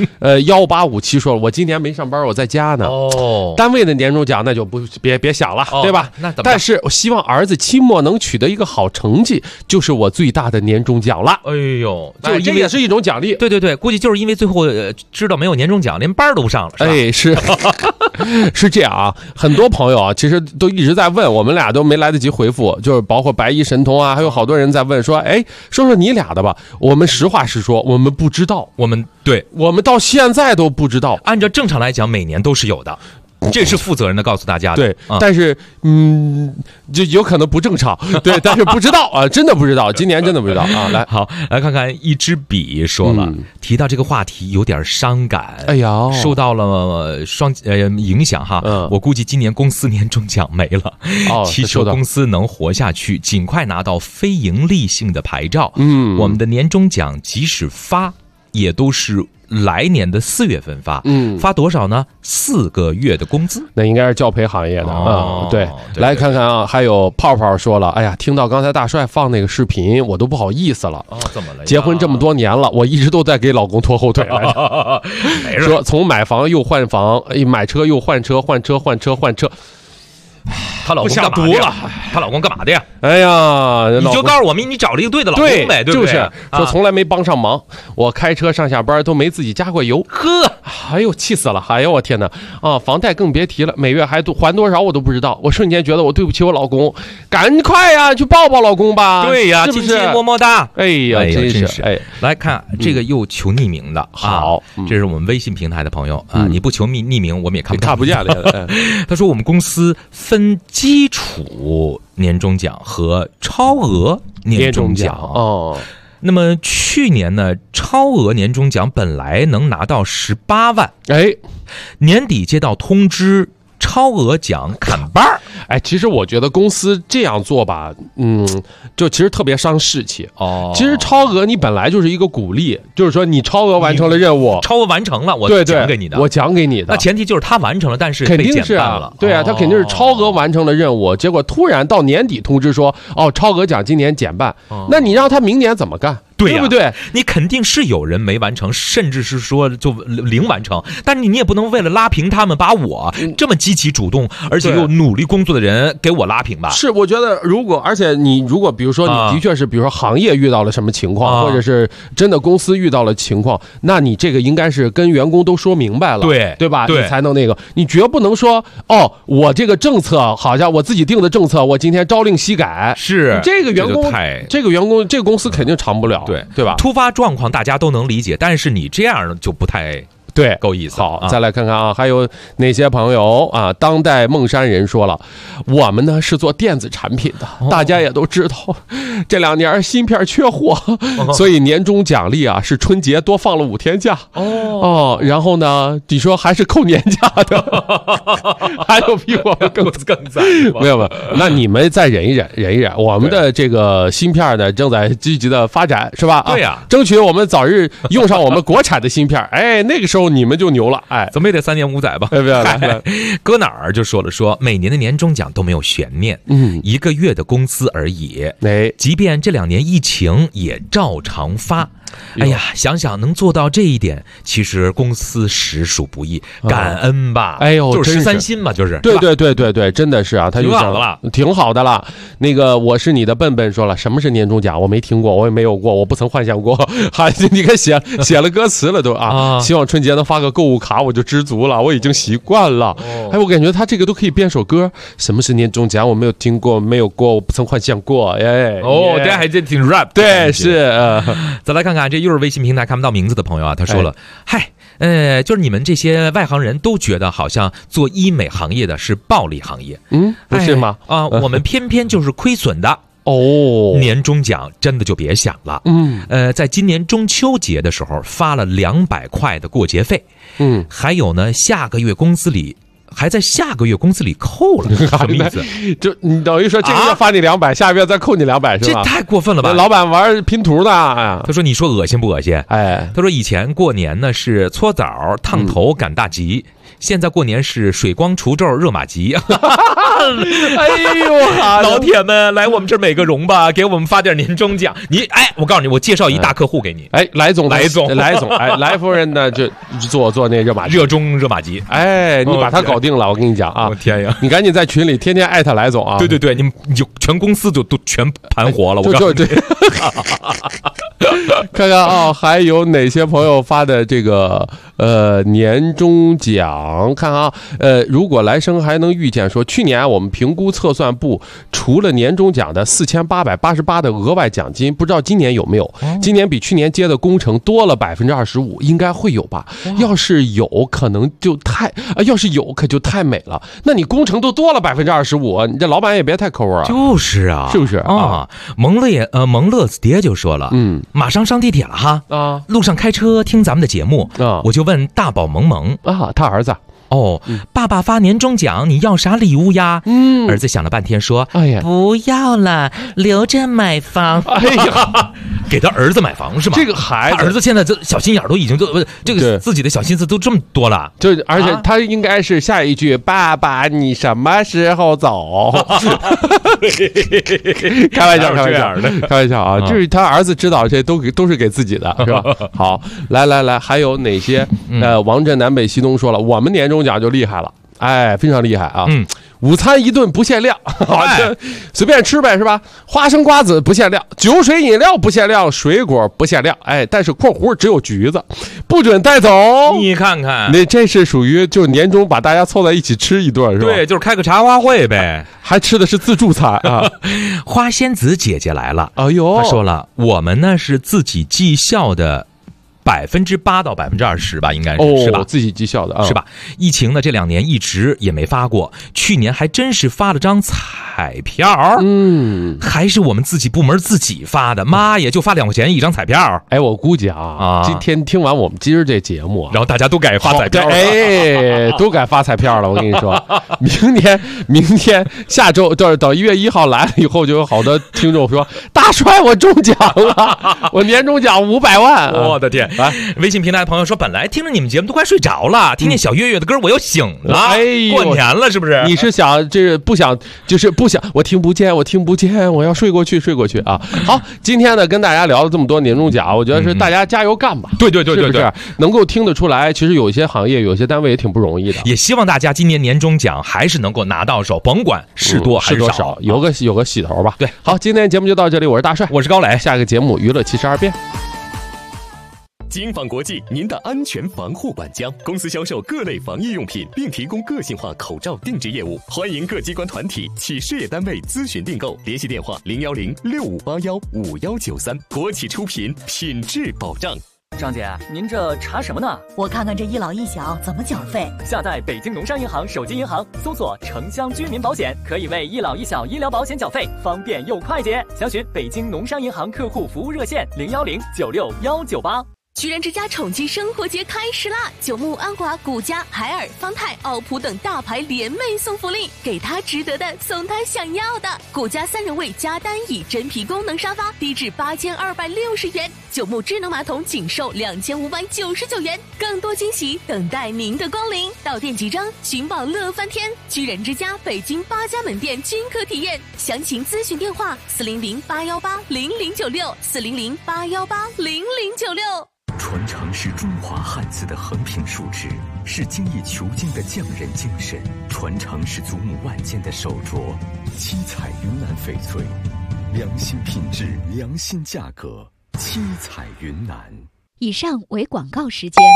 ，1857说我今年没上班，我在家呢。单位的年终奖那就别想了，对吧？但是我希望儿子期末能取得一个好成绩，就是我最大的年终奖了。 就这也是一种奖励。 对，估计就是因为最后知道没有年终奖，连班都不上了。 是这样啊，很多朋友啊，其实都一直在问，我们俩都没来得及回复，就是包括白衣神童啊，还有好多人在问说，说你俩的吧。我们实话实说，我们不知道，我们到现在都不知道。 按照正常来讲，每年都是有的。这是负责任的告诉大家的。 对，但是就有可能不正常。对，但是不知道啊，真的不知道，今年真的不知道啊。 来看看一支笔说了，提到这个话题有点伤感。受到了影响哈。我估计今年公司年终奖没了。祈求公司能活下去，尽快拿到非盈利性的牌照。我们的年终奖即使发，也都是来年的4月份发。发多少呢？4个月的工资。 那应该是教培行业的。对，来看看啊，还有泡泡说了，哎呀，听到刚才大帅放那个视频，我都不好意思了。 怎么了？ 结婚这么多年了，我一直都在给老公拖后腿来着。说从买房又换房，买车又换车，换车。 她老公干嘛的呀？她老公干嘛的呀？ 哎呀， 你就告诉我们，你找了一个对的老公呗，对不对？ 就是说从来没帮上忙，我开车上下班都没自己加过油。哎呦，气死了！哎呦，我天哪！房贷更别提了，每月还多少我都不知道。我瞬间觉得我对不起我老公，赶快呀，去抱抱老公吧。 对呀， 是不是？ 么么哒。 哎呀，真是。 来看这个又求匿名的。 好， 这是我们微信平台的朋友啊，你不求匿名，我们也看不见了。 他说我们公司分基础年终奖和超额年终奖。那么去年呢，超额年终奖本来能拿到18万，年底接到通知，超额奖砍半儿。 其实我觉得公司这样做吧，就其实特别伤士气。其实超额你本来就是一个鼓励，就是说你超额完成了任务， 超额完成了，我奖给你的， 我奖给你的。 那前提就是他完成了，但是肯定是啊，对啊，他肯定是超额完成了任务，结果突然到年底通知说，超额奖今年减半，那你让他明年怎么干？对不对？ 你肯定是有人没完成，甚至是说就零完成，但你也不能为了拉平他们，把我这么积极主动而且又努力工作的人给我拉平吧。 是，我觉得而且你如果比如说你的确是比如说行业遇到了什么情况，或者是真的公司遇到了情况，那你这个应该是跟员工都说明白了，对吧？你才能那个，你绝不能说我这个政策好像我自己定的政策，我今天朝令夕改， 是这个员工这个公司肯定长不了。对吧？ 突发状况大家都能理解，但是你这样就不太对， 够意思。 好，再来看看啊，还有哪些朋友啊？当代孟山人说了，我们呢是做电子产品的，大家也都知道，这2年芯片缺货，所以年终奖励啊是春节多放了5天假。哦，然后呢，你说还是扣年假的，还有比我们更惨。 没有，那你们再忍一忍，我们的这个芯片呢正在积极的发展，是吧？ 对呀， 争取我们早日用上我们国产的芯片。哎，那个时候你们就牛了。哎， 怎么也得3年5载吧？ 不要来， 搁哪儿就说每年的年终奖都没有悬念，1个月的工资而已。即便这2年疫情也照常发。哎呀，想想能做到这一点，其实公司实属不易，感恩吧。 哎呦， 就是13薪嘛，就是。 对，真的是啊，他就挺好的了， 挺好的了。那个我是你的笨笨说了，什么是年终奖？我没听过，我也没有过，我不曾幻想过。哈，你看写了歌词了都啊，希望春节能发个购物卡，我就知足了，我已经习惯了。哎，我感觉他这个都可以编首歌。什么是年终奖？我没有听过，没有过，我不曾幻想过。哎， 这还真挺 rap。 对，是。 再来看看。这又是微信平台看不到名字的朋友啊，他说了，嗨，就是你们这些外行人都觉得好像做医美行业的是暴利行业， 不是吗？ 我们偏偏就是亏损的。年终奖真的就别想了。在今年中秋节的时候发了200块的过节费，还有呢，还在下个月工资里扣了，什么意思？ 就你等于说这个月发你200，下个月再扣你200，是吧？ 这太过分了吧！ 老板玩拼图呢。 他说：“你说恶心不恶心？” 哎， 他说以前过年呢是搓澡、烫头、赶大集，现在过年是水光除皱、热玛吉。 哎呦， 老铁们，来我们这儿美个容吧，给我们发点年终奖。我告诉你，我介绍一大客户给你。 来总，哎，来夫人呢就做那热玛吉， 热玛吉。 哎，你把他搞定了，我跟你讲啊， 我天呀， 你赶紧在群里天天艾特来总啊。 对，你就全公司都全盘活了。我告诉你。 看看啊，还有哪些朋友发的这个年终奖？看啊，如果来生还能遇见，说去年我们评估测算部除了年终奖的4888的额外奖金，不知道今年有没有？今年比去年接的工程多了25%，应该会有吧？要是有可能就要是有可就太美了。那你工程都多了25%，你这老板也别太抠啊。 就是啊， 是不是啊？ 蒙乐子爹就说了，马上上地铁了哈啊，路上开车听咱们的节目啊，我就问大宝萌啊，他儿子。 爸爸发年终奖，你要啥礼物呀？儿子想了半天说：“ 哎呀， 不要了，留着买房。”哎呀，给他儿子买房是吗？ 这个孩子， 他儿子现在这小心眼都已经这个自己的小心思都这么多了， 而且他应该是下一句：“爸爸，你什么时候走？”开玩笑啊！就是他儿子知道这都是给自己的，是吧？好，来，还有哪些？王震南北西东说了，我们年终奖就厉害了，哎，非常厉害啊！午餐一顿不限量，随便吃呗，是吧？花生瓜子不限量，酒水饮料不限量，水果不限量，哎，但是括弧只有橘子，不准带走。 你看看， 那这是属于就年终把大家凑在一起吃一顿，是吧？ 对，就是开个茶话会呗， 还吃的是自助餐啊。 花仙子姐姐来了， 哎呦， 她说了，我们呢是自己绩效的。8%到20%吧，应该是吧？ 自己绩效的是吧？疫情呢，这2年一直也没发过，去年还真是发了张彩票，还是我们自己部门自己发的，妈也就发2块钱一张彩票。 哎，我估计啊，今天听完我们今儿这节目， 然后大家都改发彩票了， 哎，都改发彩票了。我跟你说，明天下周就是等1月1号来了以后，就有好多听众说，大帅我中奖了，我年终奖500万， 我的天！微信平台的朋友说，本来听着你们节目都快睡着了，听见小月月的歌我又醒了。 哎呦， 过年了是不是？ 你是想不想，我听不见，我要睡过去啊！好，今天呢跟大家聊了这么多年终奖，我觉得是大家加油干吧。 对， 是不是能够听得出来？其实有些行业、有些单位也挺不容易的。 也希望大家今年年终奖还是能够拿到手，甭管是多还是少， 有个洗头吧。 对， 好，今天节目就到这里，我是大帅， 我是高磊， 下个节目娱乐72变。 金纺国际，您的安全防护管家，公司销售各类防疫用品，并提供个性化口罩定制业务，欢迎各机关团体企事业单位咨询订购，联系电话01065815193，国企出品，品质保障。 张姐，您这查什么呢？ 我看看这一老一小怎么缴费。 下载北京农商银行手机银行，搜索城乡居民保险，可以为一老一小医疗保险缴费，方便又快捷。详询北京农商银行客户服务热线010969198。 居然之家宠妻生活节开始啦！九牧、安华、古家、海尔、方太、奥普等大牌联袂送福利，给他值得的，送他想要的。古家3人位加单椅真皮功能沙发低至8260元，九牧智能马桶仅售2599元，更多惊喜等待您的光临。到店即张，寻宝乐翻天！居然之家北京8家门店均可体验，详情咨询电话400-818-0096，400-818-0096。 传承是中华汉字的横平竖直，是精益求精的匠人精神；传承是祖母万间的手镯。七彩云南翡翠，良心品质，良心价格。七彩云南。 以上为广告时间。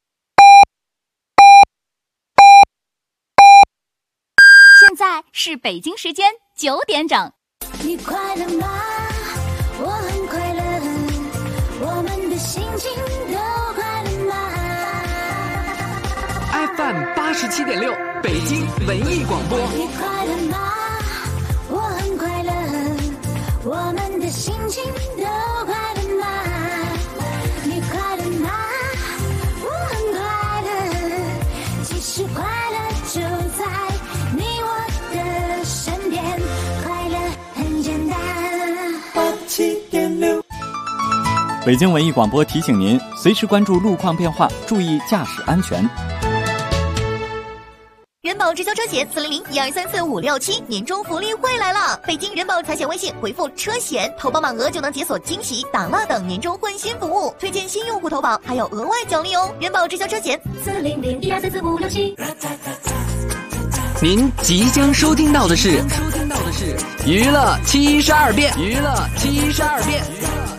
现在是北京时间9点整。 你快乐吗？我很快乐。我们的心情都快乐吗 ？FM 87.6，北京文艺广播。 你快乐吗？我很快乐。我们的心情都快乐吗？你快乐吗？我很快乐。其实快乐就在你我的身边，快乐很简单。87.6。 北京文艺广播提醒您，随时关注路况变化，注意驾驶安全。 人保直销车险400-1234567年终福利会来了！北京人保财险微信回复车险，投保满额就能解锁惊喜、打乐等年终换新服务，推荐新用户投保还有额外奖励哦！人保直销车险400-1234567。 您即将收听到的是娱乐72变。